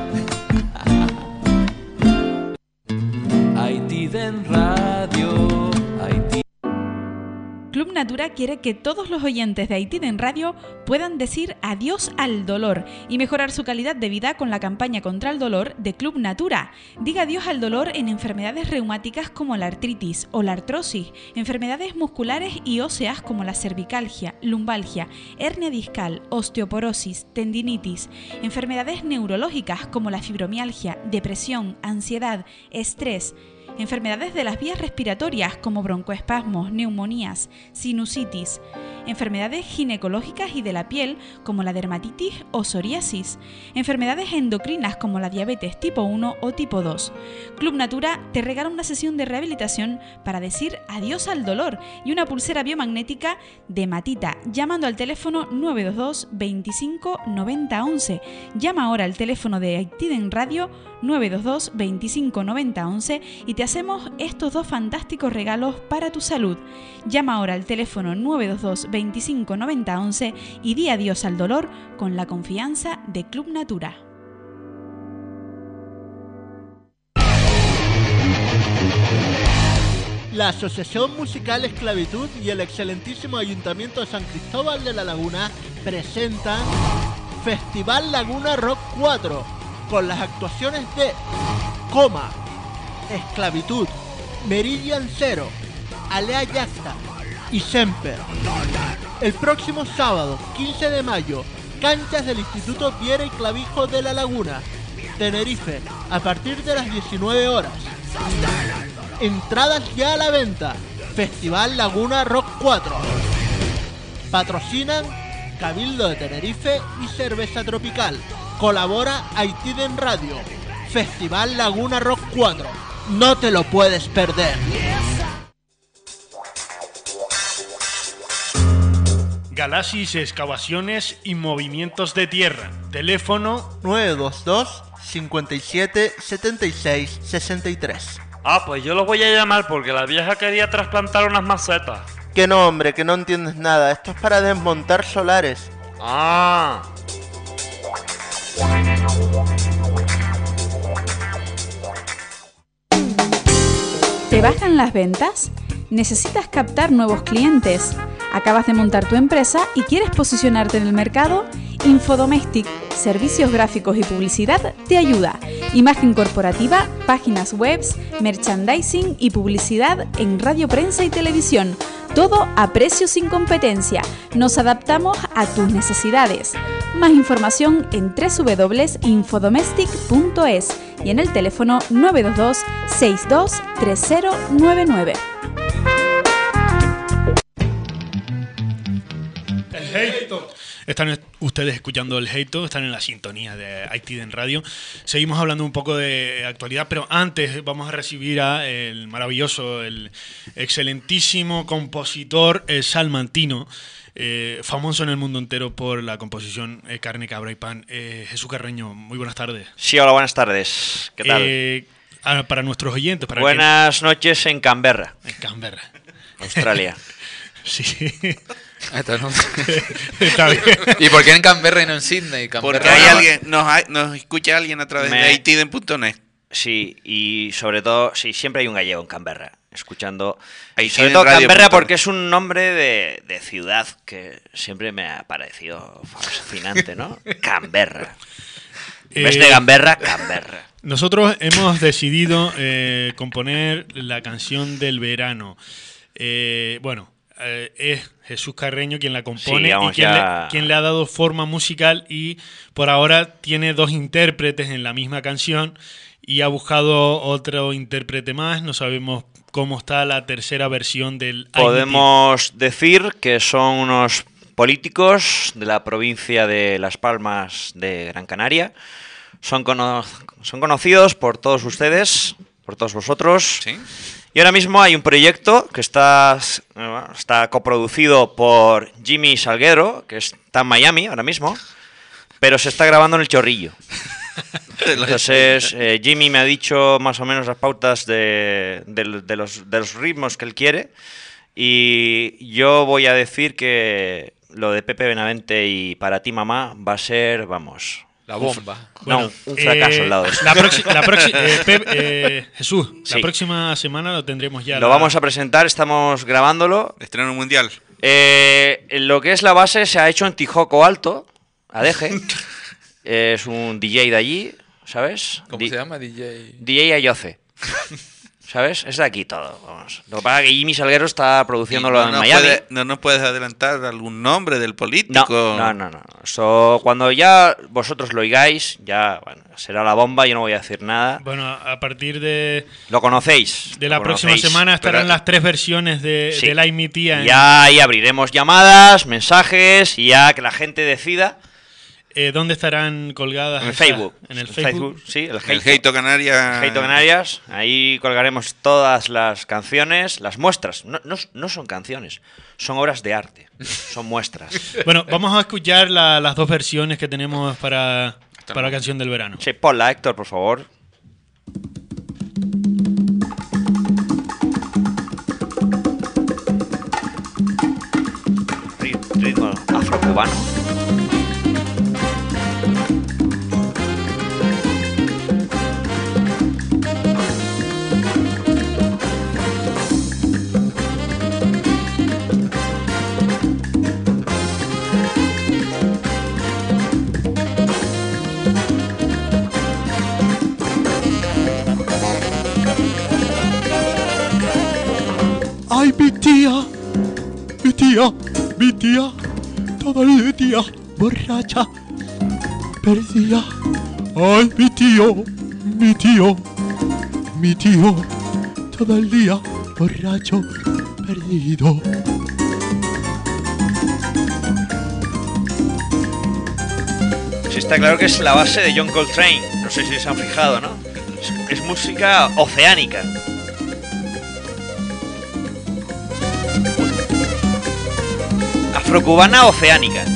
Haitiden Radio, Haitiden. Club Natura quiere que todos los oyentes de Haitiden Radio puedan decir adiós al dolor y mejorar su calidad de vida con la campaña contra el dolor de Club Natura. Diga adiós al dolor en enfermedades reumáticas como la artritis o la artrosis, enfermedades musculares y óseas como la cervicalgia, lumbalgia, hernia discal, osteoporosis, tendinitis, enfermedades neurológicas como la fibromialgia, depresión, ansiedad, estrés, enfermedades de las vías respiratorias como broncoespasmos, neumonías, sinusitis, enfermedades ginecológicas y de la piel como la dermatitis o psoriasis, enfermedades endocrinas como la diabetes tipo uno o tipo dos. Club Natura te regala una sesión de rehabilitación para decir adiós al dolor y una pulsera biomagnética de Matita, llamando al teléfono nueve dos dos, veinticinco, noventa, once. Llama ahora al teléfono de Haitiden Radio nueve dos dos, veinticinco, noventa, once y te hacemos estos dos fantásticos regalos para tu salud. Llama ahora al teléfono nueve dos dos, veinticinco, noventa, once y di adiós al dolor con la confianza de Club Natura. La Asociación Musical Esclavitud y el excelentísimo Ayuntamiento de San Cristóbal de la Laguna presentan Festival Laguna Rock cuatro con las actuaciones de Coma, Esclavitud, Meridian Zero, Alea Yacta y Semper. El próximo sábado, quince de mayo, canchas del Instituto Viera y Clavijo de la Laguna, Tenerife, a partir de las diecinueve horas. Entradas ya a la venta. Festival Laguna Rock cuatro. Patrocinan Cabildo de Tenerife y Cerveza Tropical. Colabora Haitiden Radio. Festival Laguna Rock cuatro. No te lo puedes perder. Galaxis Excavaciones y Movimientos de Tierra. Teléfono nueve dos dos, cincuenta y siete, setenta y seis, sesenta y tres. Ah, pues yo los voy a llamar porque la vieja quería trasplantar unas macetas. Que no, hombre, que no entiendes nada. Esto es para desmontar solares. Ah. ¿Te bajan las ventas? ¿Necesitas captar nuevos clientes? ¿Acabas de montar tu empresa y quieres posicionarte en el mercado? Infodomestic, servicios gráficos y publicidad te ayuda. Imagen corporativa, páginas web, merchandising y publicidad en radio, prensa y televisión. Todo a precios sin competencia. Nos adaptamos a tus necesidades. Más información en doble u doble u doble u punto infodomestic punto es y en el teléfono nueve dos dos, sesenta y dos, treinta noventa y nueve. El Heito. Están ustedes escuchando el Heito, están en la sintonía de Haitiden Radio. Seguimos hablando un poco de actualidad, pero antes vamos a recibir a el maravilloso, el excelentísimo compositor eh, salmantino, eh, famoso en el mundo entero por la composición eh, Carne, Cabra y Pan. Eh, Jesús Carreño, muy buenas tardes. Sí, hola, buenas tardes. ¿Qué tal? Eh, ah, para nuestros oyentes. Para buenas que... noches en Canberra. En Canberra. Australia. Sí. Está, ¿no? Está bien. ¿Y por qué en Canberra y no en Sydney? Canberra? Porque hay alguien, nos, hay, nos escucha alguien a través Me... de haitiden punto net. Sí, y sobre todo, sí, siempre hay un gallego en Canberra, escuchando. Ahí sobre todo Canberra porque es un nombre de, de ciudad que siempre me ha parecido fascinante, ¿no? Canberra. En vez de Canberra, Canberra. Nosotros hemos decidido eh, componer la canción del verano. Eh, bueno, eh, es Jesús Carreño quien la compone Sí, vamos, y quien, ya- le, quien le ha dado forma musical, y por ahora tiene dos intérpretes en la misma canción y ha buscado otro intérprete más. No sabemos cómo está la tercera versión del I M T. Podemos decir que son unos políticos de la provincia de Las Palmas de Gran Canaria. Son, cono- son conocidos por todos ustedes, por todos vosotros. ¿Sí? Y ahora mismo hay un proyecto que está, eh, está coproducido por Jimmy Salguero, que está en Miami ahora mismo, pero se está grabando en El Chorrillo. Entonces, eh, Jimmy me ha dicho más o menos las pautas de, de- de los, de los ritmos que él quiere, y yo voy a decir que lo de Pepe Benavente y Para ti mamá va a ser, vamos... La bomba. No, Bueno, un fracaso eh, al lado de eso. La próxima, la próxi- eh, Pep, eh, Jesús, Sí. la próxima semana lo tendremos ya. Lo la- vamos a presentar, estamos grabándolo. Estreno mundial. Eh, lo que es la base se ha hecho en Tijoco Alto, Adeje. Es un D J de allí, ¿sabes? ¿Cómo Di- se llama? D J. D J Ayoce. ¿Sabes? Es de aquí todo. Vamos. Lo que pasa es que Jimmy Salguero está produciéndolo no, en nos Miami. puede- no nos puedes adelantar algún nombre del No, político. no, no, no. Eso, cuando ya vosotros lo oigáis, ya bueno, será la bomba, yo no voy a decir nada. Bueno, a partir de, Lo conocéis. de lo la próxima conocéis. semana estarán Pero- las tres versiones de, Sí. del I M T en, Ya ahí abriremos llamadas, mensajes y ya que la gente decida. eh, ¿dónde estarán colgadas? En el esas? Facebook. En el Facebook. sí, el El Heito. Heito Canarias. Heito Canarias. Ahí colgaremos todas las canciones, las muestras. No, no, no son canciones, son obras de arte. Son muestras. Bueno, vamos a escuchar la- las dos versiones que tenemos para, para la canción del verano. Sí, ponla, Héctor, por favor. Ri- Ritmo afrocubano. Ay, mi tía, mi tía, mi tía, toda el día borracha, perdida. Ay, mi tío, mi tío, mi tío, todo el día borracho, perdido. Sí, está claro que es la base de John Coltrane. No sé si se han fijado, ¿no? Es, es música oceánica. Afrocubana oceánica.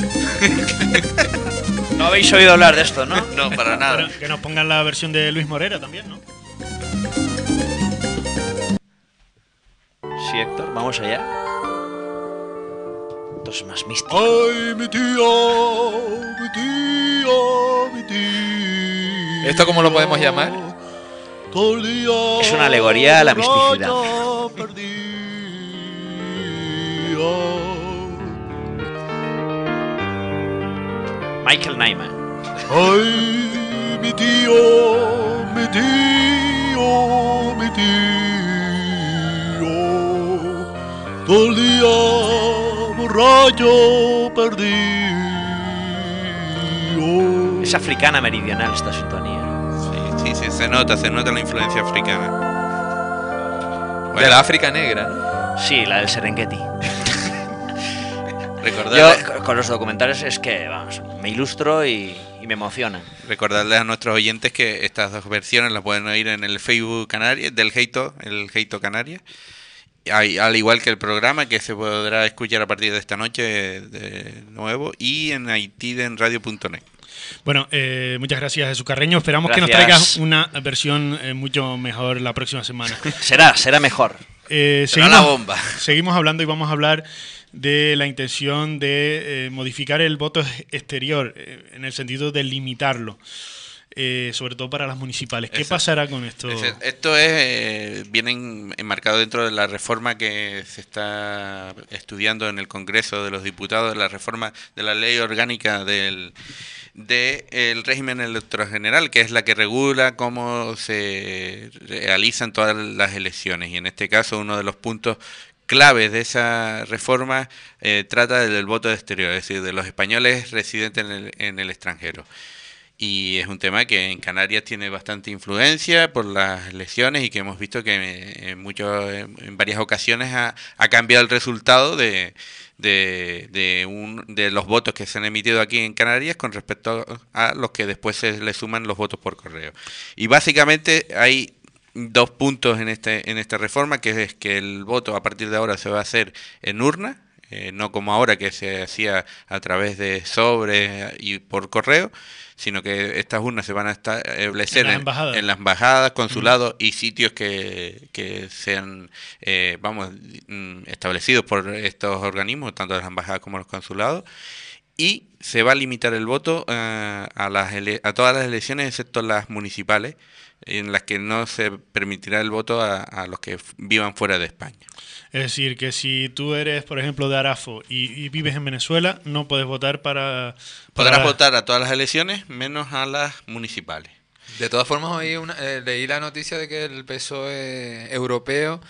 No habéis oído hablar de esto, ¿no? No, para nada. Bueno, que nos pongan la versión de Luis Morera también, ¿no? Sí, Héctor, vamos allá. Esto es más místico. Ay, mi tío, mi tío, mi tío. ¿Esto cómo lo podemos llamar? Todo el día Es una alegoría a la misticidad. borracho, perdido. Michael Nyman. Ay, mi tío, mi tío, mi tío, todo el día borracho perdido. Es africana meridional esta sintonía. Sí, sí, sí, se nota, se nota la influencia africana. De la África negra, ¿no? Sí, la del Serengeti. Recordarle, Yo con los documentales es que, vamos, me ilustro y, y me emocionan. recordarles a nuestros oyentes que estas dos versiones las pueden oír en el Facebook Canarias, del Heito, el Heito Canarias. Ay- Al igual que el programa que se podrá escuchar a partir de esta noche de nuevo y en haitiden radio punto net. Bueno, eh, muchas gracias, Jesús Carreño. Esperamos que nos Gracias. traigas una versión eh, mucho mejor la próxima semana. Será, será mejor. Eh, Será seguimos, la bomba. seguimos hablando y vamos a hablar de la intención de eh, modificar el voto exterior, eh, en el sentido de limitarlo, eh, sobre todo para las municipales. ¿Qué Exacto. pasará con esto? Ese- Esto es eh, viene en- enmarcado dentro de la reforma que se está estudiando en el Congreso de los Diputados, la reforma de la ley orgánica del de el régimen electoral general, que es la que regula cómo se realizan todas las elecciones. Y en este caso uno de los puntos claves de esa reforma eh, trata del voto exterior, es decir, de los españoles residentes en el, en el extranjero. Y es un tema que en Canarias tiene bastante influencia por las elecciones y que hemos visto que en, muchos, en varias ocasiones ha, ha cambiado el resultado de, de, de, un, de los votos que se han emitido aquí en Canarias con respecto a los que después se le suman los votos por correo. Y básicamente hay dos puntos en, este, en esta reforma, que es que el voto a partir de ahora se va a hacer en urna, eh, no como ahora que se hacía a través de sobres y por correo, sino que estas urnas se van a establecer en, en, en las embajadas, consulados mm. y sitios que, que sean, eh, vamos, establecidos por estos organismos, tanto las embajadas como los consulados, y se va a limitar el voto uh, a, las ele a todas las elecciones excepto las municipales, en las que no se permitirá el voto a, a los que vivan fuera de España. Es decir, que si tú eres, por ejemplo, de Arafo y, y vives en Venezuela, no puedes votar para... para... Podrás votar a todas las elecciones, menos a las municipales. De todas formas, hoy una, eh, leí la noticia de que el P S O E europeo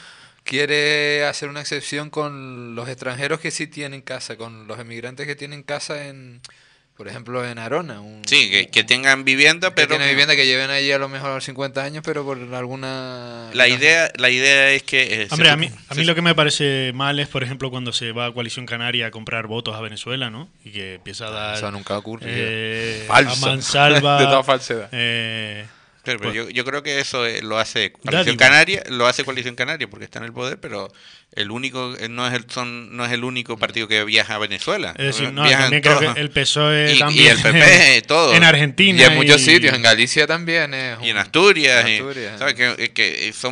quiere hacer una excepción con los extranjeros que sí tienen casa, con los emigrantes que tienen casa en... Por ejemplo, en Arona. Un, sí, que, que tengan vivienda, que pero... tienen vivienda, que lleven allí a lo mejor cincuenta años, pero por alguna... La idea la idea es que... Eh, Hombre, se, a mí, a mí se, lo que me parece mal es, por ejemplo, cuando se va a Coalición Canaria a comprar votos a Venezuela, ¿no? Y que empieza a dar... Eso nunca ha ocurrido. Eh, Falso. A mansalva... De toda falsedad. Eh, pero, pero pues, yo, yo creo que eso lo hace Coalición Canaria, lo hace Coalición Canaria porque está en el poder, pero... El único no es el son no es el único partido que viaja a Venezuela. Es decir, no, también creo que el P S O E y, también y el P P, todo. En Argentina y en muchos y... sitios, en Galicia también es y en Asturias, en Asturias y, ¿sabes? Que, que son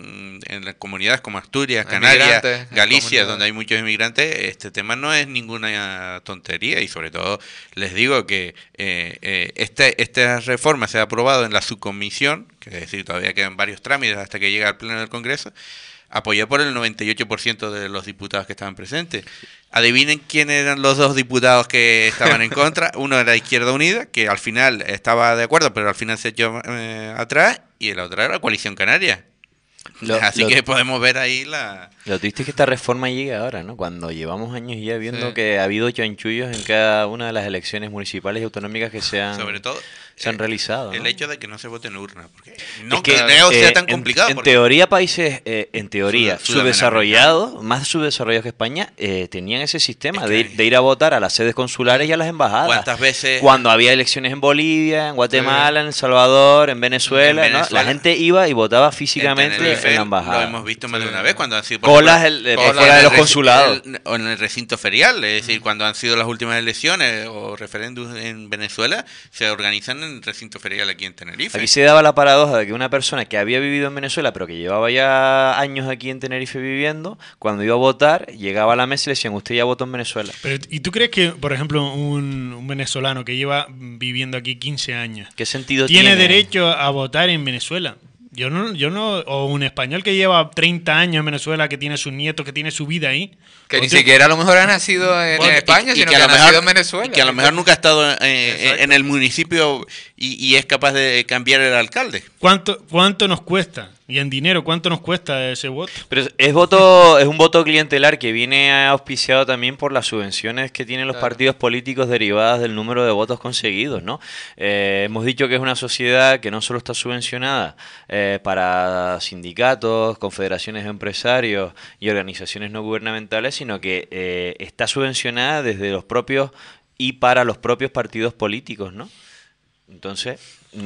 en las comunidades como Asturias, Canarias, Galicia, donde hay muchos inmigrantes. Este tema no es ninguna tontería y sobre todo les digo que eh, eh, este, esta reforma se ha aprobado en la subcomisión, que es decir, todavía quedan varios trámites hasta que llegue al pleno del Congreso. Apoyado por el noventa y ocho por ciento de los diputados que estaban presentes. Adivinen quién eran los dos diputados que estaban en contra. Uno era Izquierda Unida, que al final estaba de acuerdo, pero al final se echó eh, atrás, y el otro era Coalición Canaria. Lo, Así lo, que podemos ver ahí la... Lo triste es que esta reforma llegue ahora, ¿no? Cuando llevamos años ya viendo sí. que ha habido chanchullos en cada una de las elecciones municipales y autonómicas que se han, Sobre todo, se han eh, realizado. El ¿no? hecho de que no se vote en urna. Porque no es que creo eh, sea tan complicado. En, en porque... teoría, países, eh, en teoría, Sud subdesarrollados, más subdesarrollados que España, eh, tenían ese sistema de ir, de ir a votar a las sedes consulares y a las embajadas. ¿Cuántas veces? Cuando había elecciones en Bolivia, en Guatemala, sí. en El Salvador, en Venezuela, en Venezuela. ¿no? La gente iba y votaba físicamente en, en la embajada. Lo hemos visto más de una vez cuando han sido colas el, el, colas fuera de los consulados el, o en el recinto ferial, es decir, cuando han sido las últimas elecciones o referéndums en Venezuela, se organizan en el recinto ferial aquí en Tenerife. Aquí se daba la paradoja de que una persona que había vivido en Venezuela pero que llevaba ya años aquí en Tenerife viviendo, cuando iba a votar, llegaba a la mesa y le decían, usted ya votó en Venezuela. Pero, ¿y tú crees que, por ejemplo, un, un venezolano que lleva viviendo aquí quince años, ¿qué sentido tiene, tiene derecho a votar en Venezuela? Yo no, yo no, o un español que lleva treinta años en Venezuela, que tiene sus nietos, que tiene su vida ahí. Que ni te... siquiera a lo mejor ha nacido en bueno, España, y, y sino que, que ha nacido en Venezuela. Y que a lo mejor nunca ha estado eh, en el municipio y, y es capaz de cambiar el alcalde. ¿Cuánto, cuánto nos cuesta? Y en dinero, ¿cuánto nos cuesta ese voto? Pero es voto, es un voto clientelar que viene auspiciado también por las subvenciones que tienen los claro. partidos políticos derivadas del número de votos conseguidos, ¿no? Eh, hemos dicho que es una sociedad que no solo está subvencionada eh, para sindicatos, confederaciones de empresarios y organizaciones no gubernamentales, sino que eh, está subvencionada desde los propios y para los propios partidos políticos, ¿no? Entonces,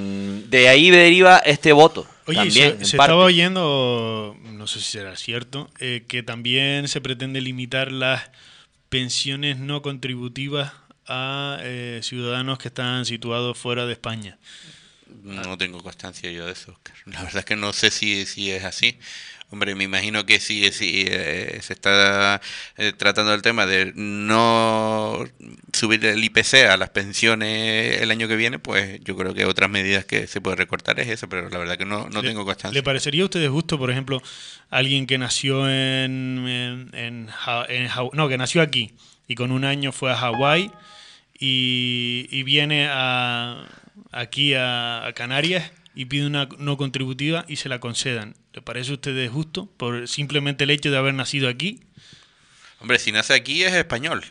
de ahí deriva este voto. Oye, también, se, se estaba oyendo, no sé si será cierto, eh, que también se pretende limitar las pensiones no contributivas a eh, ciudadanos que están situados fuera de España. No tengo constancia yo de eso, Oscar. La verdad es que no sé si, si es así. Hombre, me imagino que si, si eh, se está eh, tratando el tema de no subir el I P C a las pensiones el año que viene, pues yo creo que otras medidas que se puede recortar es eso, pero la verdad que no, no ¿Le, tengo constancia. ¿Le parecería a ustedes justo, por ejemplo, alguien que nació en, en, en, en no, que nació aquí y con un año fue a Hawái y, y viene a, aquí a, a Canarias y pide una no contributiva y se la concedan. ¿Le parece a ustedes justo por simplemente el hecho de haber nacido aquí? Hombre, si nace aquí es español.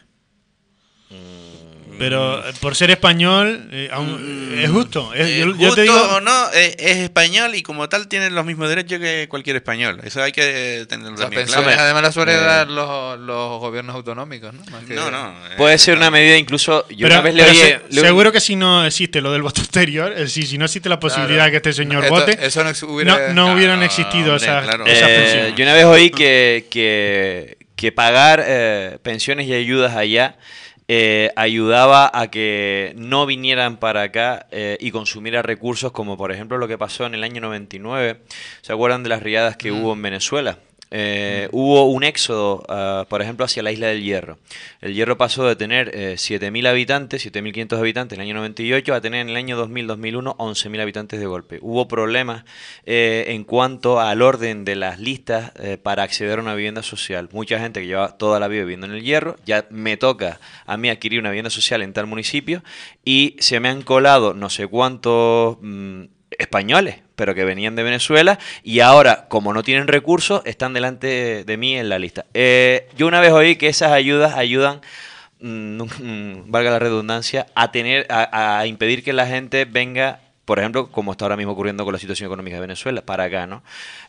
Pero eh, por ser español eh, aún, es justo. Es, Eh, yo, justo yo te digo, o no, es, es español y como tal tiene los mismos derechos que cualquier español. Eso hay que tenerlo Las también pensiones claro. además las suelen Eh. dar los, los gobiernos autonómicos, ¿no? Más que- No, no. eh, Puede ser una medida incluso... Yo pero, una vez le pero oí... se- le- seguro que si no existe lo del voto exterior, es decir, si no existe la posibilidad Claro. de que este señor Esto- vote, eso no hubiera- no, no hubieran Claro, existido hombre, esas, claro. esas Eh, pensiones. yo una vez oí que, que, que pagar eh, pensiones y ayudas allá eh, ayudaba a que no vinieran para acá eh, y consumiera recursos como por ejemplo lo que pasó en el año noventa y nueve. ¿Se acuerdan de las riadas que hubo en Venezuela? Eh, hubo un éxodo, uh, por ejemplo, hacia la isla del Hierro. El Hierro pasó de tener eh, siete mil habitantes, siete mil quinientos habitantes en el año noventa y ocho, a tener en el año dos mil, dos mil uno, once mil habitantes de golpe. Hubo problemas eh, en cuanto al orden de las listas eh, para acceder a una vivienda social. Mucha gente que lleva toda la vida viviendo en el Hierro, ya me toca a mí adquirir una vivienda social en tal municipio y se me han colado no sé cuántos... Mmm, españoles, pero que venían de Venezuela y ahora, como no tienen recursos, están delante de mí en la lista. Eh, yo una vez oí que esas ayudas ayudan, mmm, mmm, valga la redundancia, a tener, a, a impedir que la gente venga, por ejemplo, como está ahora mismo ocurriendo con la situación económica de Venezuela, para acá, ¿no?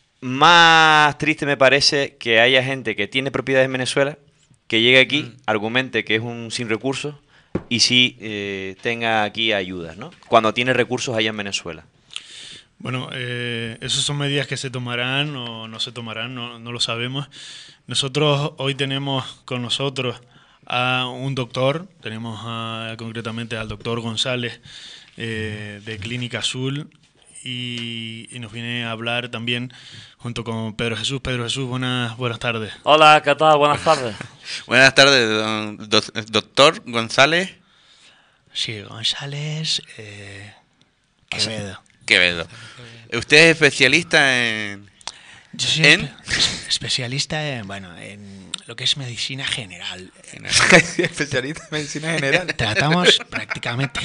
Más triste me parece que haya gente que tiene propiedades en Venezuela, que llegue aquí, mm. argumente que es un sin recursos y sí eh, tenga aquí ayudas, ¿no? Cuando tiene recursos allá en Venezuela. Bueno, eh, esas son medidas que se tomarán o no se tomarán, no, no lo sabemos. Nosotros hoy tenemos con nosotros a un doctor, tenemos a, concretamente al doctor González eh, de Clínica Azul y, y nos viene a hablar también junto con Pedro Jesús. Pedro Jesús, buenas, buenas tardes. Hola, ¿qué tal? Buenas tardes. Buenas tardes, don- do- doctor González Sí, González eh, Quevedo. Quevedo. ¿Usted es especialista en...? Yo soy ¿En? espe- especialista en, bueno, en lo que es medicina general. Especialista en medicina general. Tratamos prácticamente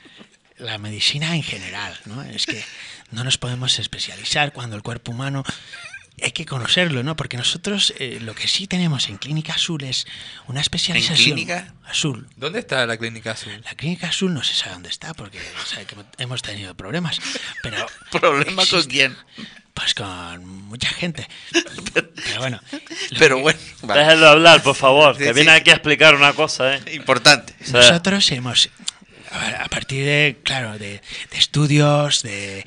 la medicina en general, ¿no? Es que no nos podemos especializar cuando el cuerpo humano hay que conocerlo, ¿no? Porque nosotros eh, lo que sí tenemos en Clínica Azul es una especialización. ¿En Clínica Azul? ¿Dónde está la Clínica Azul? La Clínica Azul no se sabe dónde está porque sabe que hemos tenido problemas, pero ¿Problema con existe- quién? Pues con mucha gente. Pero bueno. lo Pero que- bueno, vale. Déjenlo hablar, por favor, Sí, que sí. viene aquí a explicar una cosa, ¿eh? Importante. O sea, Nosotros hemos, a a partir de, claro, de, de estudios, de,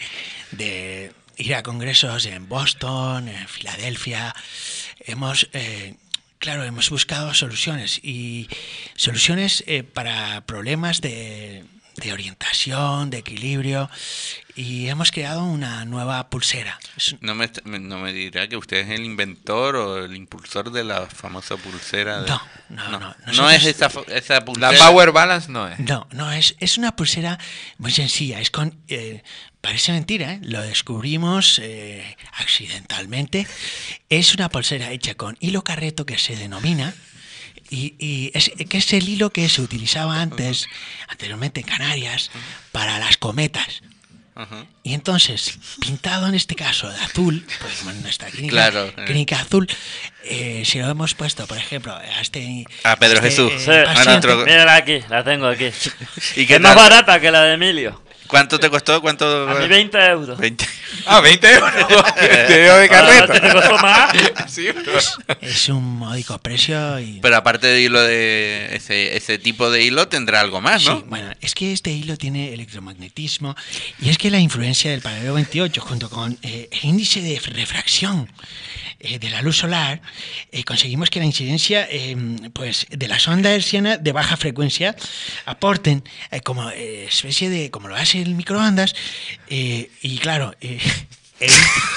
de ir a congresos en Boston, en Filadelfia, hemos, eh, claro, hemos buscado soluciones y soluciones eh, para problemas de, de orientación, de equilibrio y hemos creado una nueva pulsera. Es- No me, no me dirá que usted es el inventor o el impulsor de la famosa pulsera. De... No, no, no. No Nosotros- es esa, fo- esa pulsera. La Power Balance no es. No, no, es, es una pulsera muy sencilla. Es con, eh, parece mentira, ¿eh? Lo descubrimos eh, accidentalmente. Es una pulsera hecha con hilo carreto que se denomina. Y, y es, que es el hilo que se utilizaba antes, anteriormente en Canarias, para las cometas. Ajá. Y entonces, pintado en este caso de azul, pues como en nuestra clínica, Claro. clínica azul, eh, si lo hemos puesto, por ejemplo, a este... A Pedro este, Jesús. eh, Sí, a paciente, nuestro- mírala aquí, la tengo aquí. ¿Y qué Es más tal? barata que la de Emilio. ¿Cuánto te costó? ¿Cuánto? A mí veinte euros. veinte. Ah, veinte euros. Te dio de Ah, ¿te carreta. costó más? Sí, pero... Es un módico precio y... Pero aparte de hilo de ese, ese tipo de hilo tendrá algo más, ¿no? Sí, bueno, es que este hilo tiene electromagnetismo y es que la influencia del paralelo veintiocho junto con eh, el índice de refracción eh, de la luz solar, eh, conseguimos que la incidencia eh, pues de las ondas hertzianas de baja frecuencia aporten eh, como eh, especie de, como lo hace el microondas, eh, y claro, eh, el-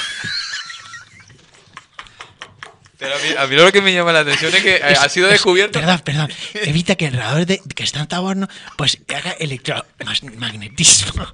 Pero a mí, a mí lo que me llama la atención es que eh, ha sido es- descubierto... Perdón, perdón. Evita que el radiador de, que está en taborno pues haga electromagnetismo.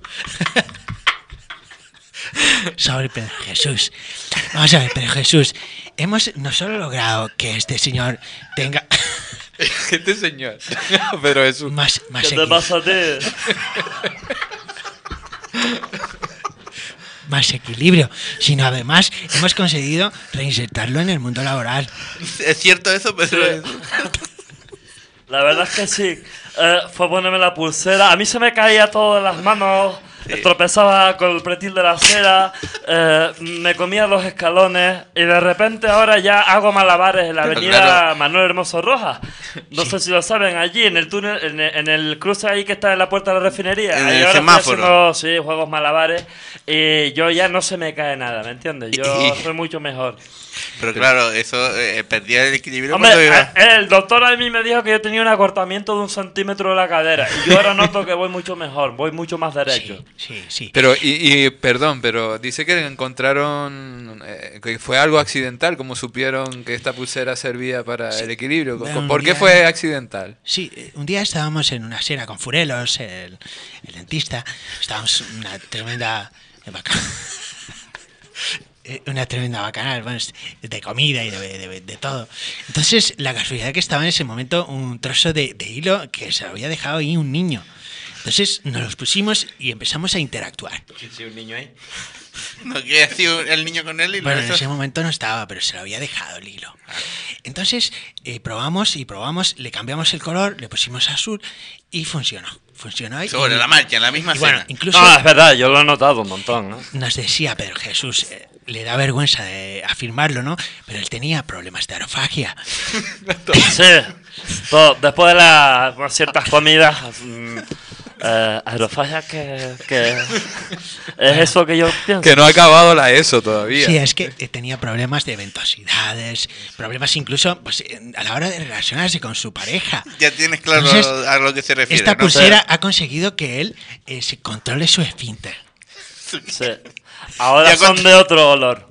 Sobre Pedro Jesús. Vamos a ver, Pedro Jesús. Hemos no solo logrado que este señor tenga Este señor. Pero Jesús. más, más ¿Qué te equilibrio. pasa a ti? más equilibrio, sino además hemos conseguido reinsertarlo en el mundo laboral. ¿Es cierto eso, Pedro? La verdad es que sí. Eh, fue ponerme la pulsera. A mí se me caía todo de las manos. Sí. Tropezaba con el pretil de la acera. Eh, me comía los escalones. Y de repente ahora ya hago malabares en la avenida claro. Manuel Hermoso Rojas. No sí. sé si lo saben. Allí en el túnel, en el, en el cruce ahí que está en la puerta de la refinería. En ahí el ahora semáforo. Haciendo, sí, juegos malabares. Y yo ya no se me cae nada, ¿me entiendes? Yo soy mucho mejor. Pero claro, eso eh, perdía el equilibrio. Hombre, iba... el doctor a mí me dijo que yo tenía un acortamiento de un centímetro de la cadera. Y yo ahora noto que voy mucho mejor, voy mucho más derecho. Sí, sí. sí. Pero, y, y perdón, pero dice que encontraron eh, que fue algo accidental, como supieron que esta pulsera servía para sí. el equilibrio. Bueno, ¿Por qué día... fue accidental? Sí, un día estábamos en una sera con Furelos, el, el dentista. Estábamos en una tremenda... una tremenda bacanal, bueno, de comida y de, de, de todo. Entonces, la casualidad que estaba en ese momento un trozo de, de hilo que se lo había dejado ahí un niño. Entonces, nos los pusimos y empezamos a interactuar. ¿Qué hacía un niño ahí? ¿No qué hacía el niño con el hilo? Bueno, en ese momento no estaba, pero se lo había dejado el hilo. Entonces, eh, probamos y probamos, le cambiamos el color, le pusimos azul y funcionó. Funcionó ahí. Sobre y, la marcha, en la misma y bueno, escena. Incluso no, es verdad, yo lo he notado un montón, ¿no? Nos decía Pedro Jesús, eh, le da vergüenza de afirmarlo, ¿no? Pero él tenía problemas de aerofagia. Sí, todo, después de las bueno, ciertas comidas, mm, eh, aerofagia que, que es eso que yo pienso. Que no ha acabado la ESO todavía. Sí, es que eh, tenía problemas de ventosidades, problemas incluso pues, a la hora de relacionarse con su pareja. Ya tienes claro Entonces, a lo que se refiere. Esta ¿no? pulsera ha conseguido que él eh, se controle su esfínter. Sí. Ahora son de otro olor.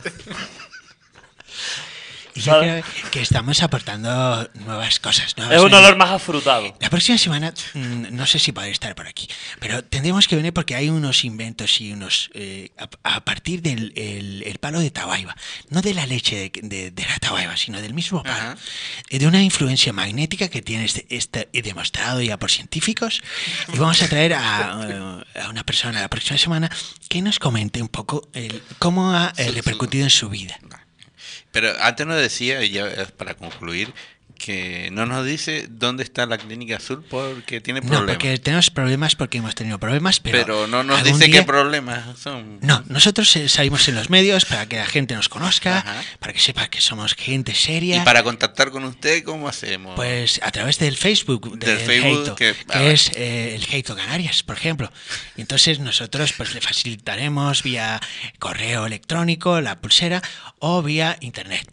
Y yo creo que estamos aportando nuevas cosas. Nuevas es un olor más afrutado. La próxima semana, no sé si podré estar por aquí, pero tendremos que venir porque hay unos inventos y unos... Eh, a, a partir del el, el palo de Tabaiba, no de la leche de, de, de la Tabaiba, sino del mismo palo, uh-huh. de una influencia magnética que tiene este, este demostrado ya por científicos. Y vamos a traer a, a una persona la próxima semana que nos comente un poco el, cómo ha eh, repercutido en su vida. Pero antes nos decía, y ya para concluir, que no nos dice dónde está la Clínica Azul porque tiene problemas. No, porque tenemos problemas porque hemos tenido problemas, pero... Pero no nos dice día... qué problemas son. No, nosotros salimos en los medios para que la gente nos conozca, Ajá. para que sepa que somos gente seria. ¿Y para contactar con usted cómo hacemos? Pues a través del Facebook, del, del Facebook Heito, que, que es eh, el Heito Canarias, por ejemplo. Y entonces nosotros pues le facilitaremos vía correo electrónico la pulsera o vía internet.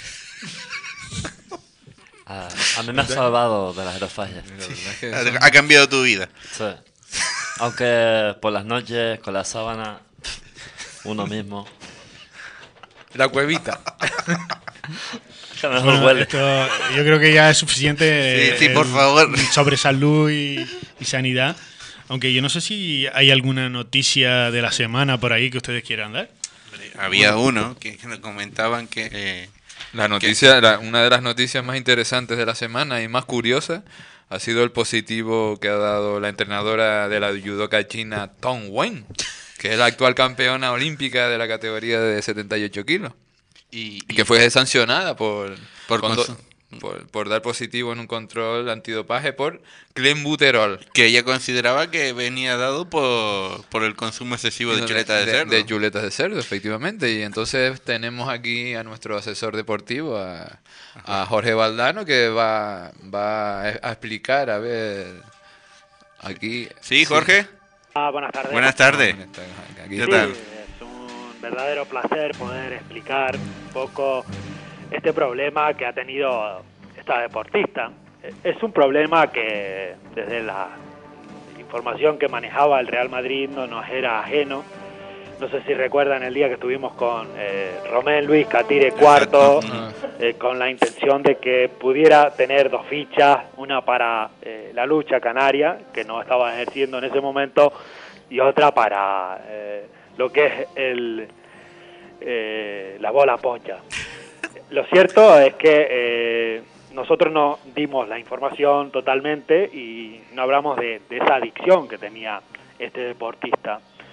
A, a mí me ha salvado de las aerofagias. Sí. Ha, ha cambiado tu vida. Sí. Aunque por las noches con la sábana uno mismo. La cuevita. Que mejor bueno, huele. Esto, yo creo que ya es suficiente. Sí, sí, por favor. Sobre salud y, y sanidad. Aunque yo no sé si hay alguna noticia de la semana por ahí que ustedes quieran dar. Había uno que, que nos comentaban que... Eh, La noticia, la, una de las noticias más interesantes de la semana y más curiosa ha sido el positivo que ha dado la entrenadora de la judoka china Tong Wen, que es la actual campeona olímpica de la categoría de setenta y ocho kilos. Y, y que fue sancionada por, por, condo, por, por dar positivo en un control antidopaje por clenbuterol. Que ella consideraba que venía dado por, por el consumo excesivo de, de chuletas de, de cerdo. De chuletas de cerdo, efectivamente. Y entonces tenemos aquí a nuestro asesor deportivo, a, a Jorge Valdano, que va, va a explicar, a ver, aquí... Sí, Jorge. Sí. Ah, buenas tardes. Buenas tardes. Aquí ¿Qué tal? Sí, es un verdadero placer poder explicar un poco este problema que ha tenido esta deportista. Es un problema que desde la información que manejaba el Real Madrid no nos era ajeno. No sé si recuerdan el día que estuvimos con eh, Romén Luis Catire cuarto, eh, con la intención de que pudiera tener dos fichas, una para eh, la lucha canaria, que no estaba ejerciendo en ese momento, y otra para eh, lo que es el eh, la bola pocha. Lo cierto es que eh, nosotros no dimos la información totalmente y no hablamos de, de esa adicción que tenía este deportista.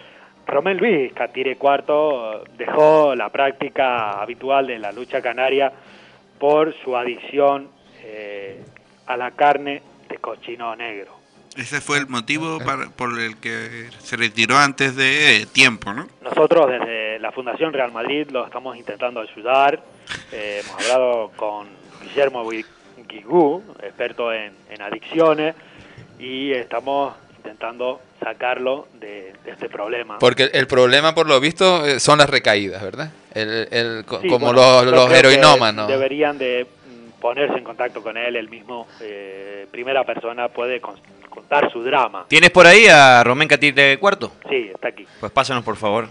Romén Luis Catire cuarto dejó la práctica habitual de la lucha canaria por su adicción eh, a la carne de cochino negro. Ese fue el motivo para, por el que se retiró antes de tiempo, ¿no? Nosotros desde la Fundación Real Madrid lo estamos intentando ayudar. Eh, hemos hablado con Guillermo Guigú, experto en, en adicciones, y estamos intentando sacarlo de, de este problema. Porque el problema, por lo visto, eh, son las recaídas, ¿verdad? El, el, Sí, como bueno, los, yo los creo que heroinómanos. deberían de mm, ponerse en contacto con él, él mismo, eh, primera persona, puede con- contar su drama. ¿Tienes por ahí a Romén Catire cuarto? Sí, está aquí. Pues pásanos, por favor.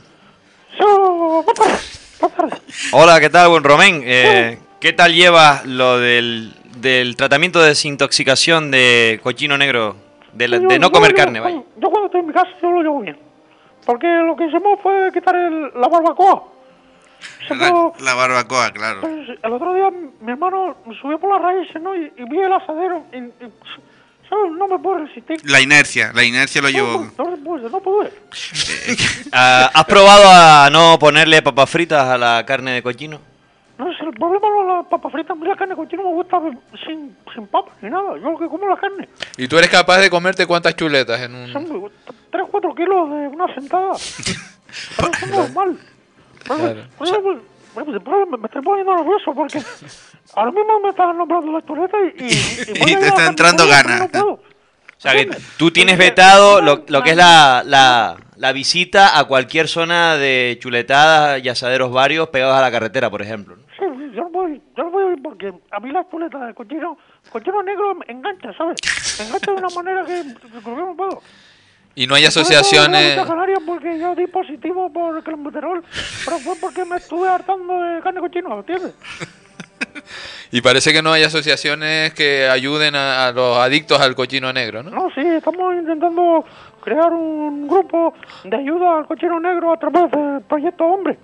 Hola, ¿qué tal, buen Romén? Eh, ¿Qué tal llevas lo del, del tratamiento de desintoxicación de cochino negro? De, la- de no comer carne, vaya. Yo cuando estoy en mi casa yo lo llevo bien. Porque lo que hicimos fue quitar el- la barbacoa. La, la barbacoa, claro. Pues, el otro día mi hermano me subió por las raíces, ¿no? Y, y vi el asadero y, y, ¿sabes? No me puedo resistir. La inercia, la inercia lo llevó. No, no pude, no pude. Ah, ¿Has probado a no ponerle papas fritas a la carne de cochino? No, si el problema no es la papa frita, a mí la carne cochino me gusta sin, sin papas ni nada. Yo lo que como es la carne. ¿Y tú eres capaz de comerte cuántas chuletas en un...? Son tres o cuatro kilos de una sentada. Pero eso es normal. Pero, Claro. oye, pues, pues, pues, me, me estoy poniendo nervioso porque ahora mismo me están nombrando la chuleta y... Y, y, voy Y a te ir a está la entrando carnicería, ganas. pero no puedo. O sea, que tú tienes vetado lo, lo que es la, la, la visita a cualquier zona de chuletadas y asaderos varios pegados a la carretera, por ejemplo, ¿no? Sí, sí, yo no voy, yo no voy porque a mí la chuleta de cochino, cochino negro me engancha, ¿sabes? Me engancha de una manera que, que yo no puedo. Y no hay Por eso asociaciones... la Canaria porque yo di positivo por el clenbuterol, pero fue porque me estuve hartando de carne cochino, ¿entiendes? Y parece que no hay asociaciones que ayuden a, a los adictos al cochino negro, ¿no? No, sí, estamos intentando crear un grupo de ayuda al cochino negro a través del Proyecto Hombre.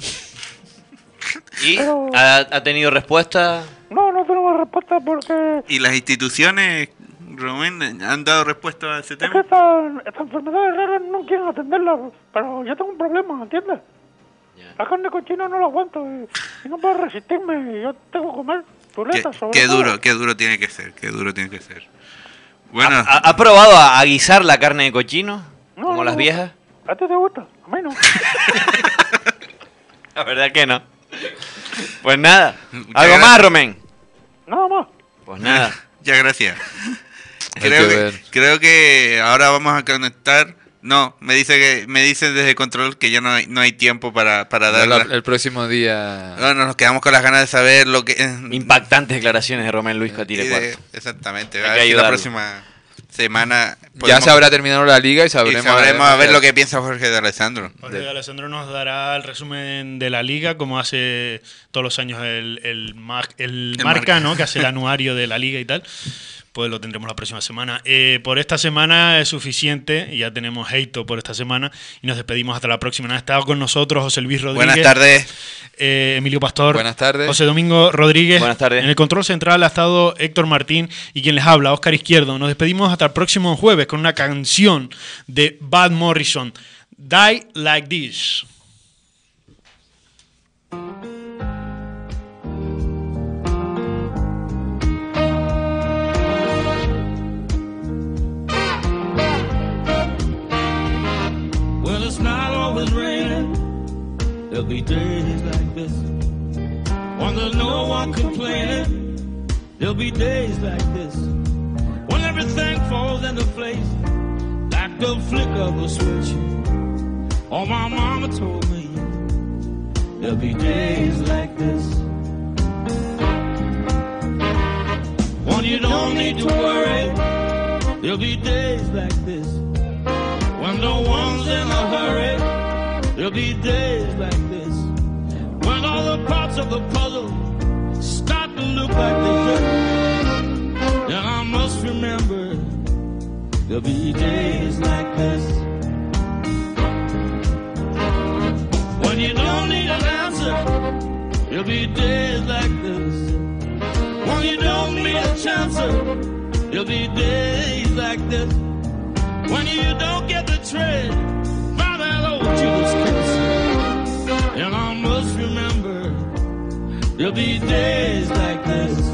¿Y Pero- ha, ha tenido respuesta? No, no tenemos respuesta porque ¿Y las instituciones, Romén, han dado respuesta a ese es que tema? estas esta enfermedades raras no quieren atenderlas, pero yo tengo un problema, ¿entiendes? La carne cochina no la aguanto y, y no puedo resistirme, y yo tengo que comer Qué, chuletas sobre qué todo. duro, qué duro tiene que ser, qué duro tiene que ser. Bueno, ¿Ha, ha probado a, a guisar la carne de cochino? No, como no, las no. viejas. ¿A ti te gusta? A mí no. La verdad que no. Pues nada. Muchas ¿Algo gracias. más, Romén? Nada más. Pues nada. ya gracias. Hay Creo que que, ver. creo que ahora vamos a conectar. No, me dice que me dicen desde control que ya no hay, no hay tiempo para, para dar. El, el próximo día... Bueno, nos quedamos con las ganas de saber lo que. Impactantes declaraciones de Romén Luis y Catire de- cuarto. exactamente. Hay A que ver si la ayudarlo. próxima semana. Ya podemos- se habrá terminado la liga y y sabremos... sabremos a ver lo que piensa Jorge de Alessandro. Jorge de Alessandro nos dará el resumen de la liga, como hace todos los años el, el, mar- el El marca, Marca. ¿no? Que hace el anuario de la liga y tal. Pues lo tendremos la próxima semana. Eh, por esta semana es suficiente, y ya tenemos Heito por esta semana, y nos despedimos hasta la próxima. Han estado con nosotros José Luis Rodríguez. Buenas tardes. eh, Emilio Pastor. Buenas tardes. José Domingo Rodríguez. Buenas tardes. En el control central ha estado Héctor Martín y quien les habla, Óscar Izquierdo. Nos despedimos hasta el próximo jueves con una canción de Van Morrison, Die Like This. Well, it's not always raining. There'll be days like this. When there's no one complaining. There'll be days like this. When everything falls into place. Like the flick of a switch. Oh, my mama told me. There'll be days like this. When you don't need to worry. There'll be days like this. When no one's in a hurry, there'll be days like this. When all the parts of the puzzle start to look like they do, then I must remember there'll be days like this. When you don't need an answer, there'll be days like this. When you don't need a chance, there'll be days like this. When you don't get the trade, by that old of Judas Kiss. And I must remember there'll be days like this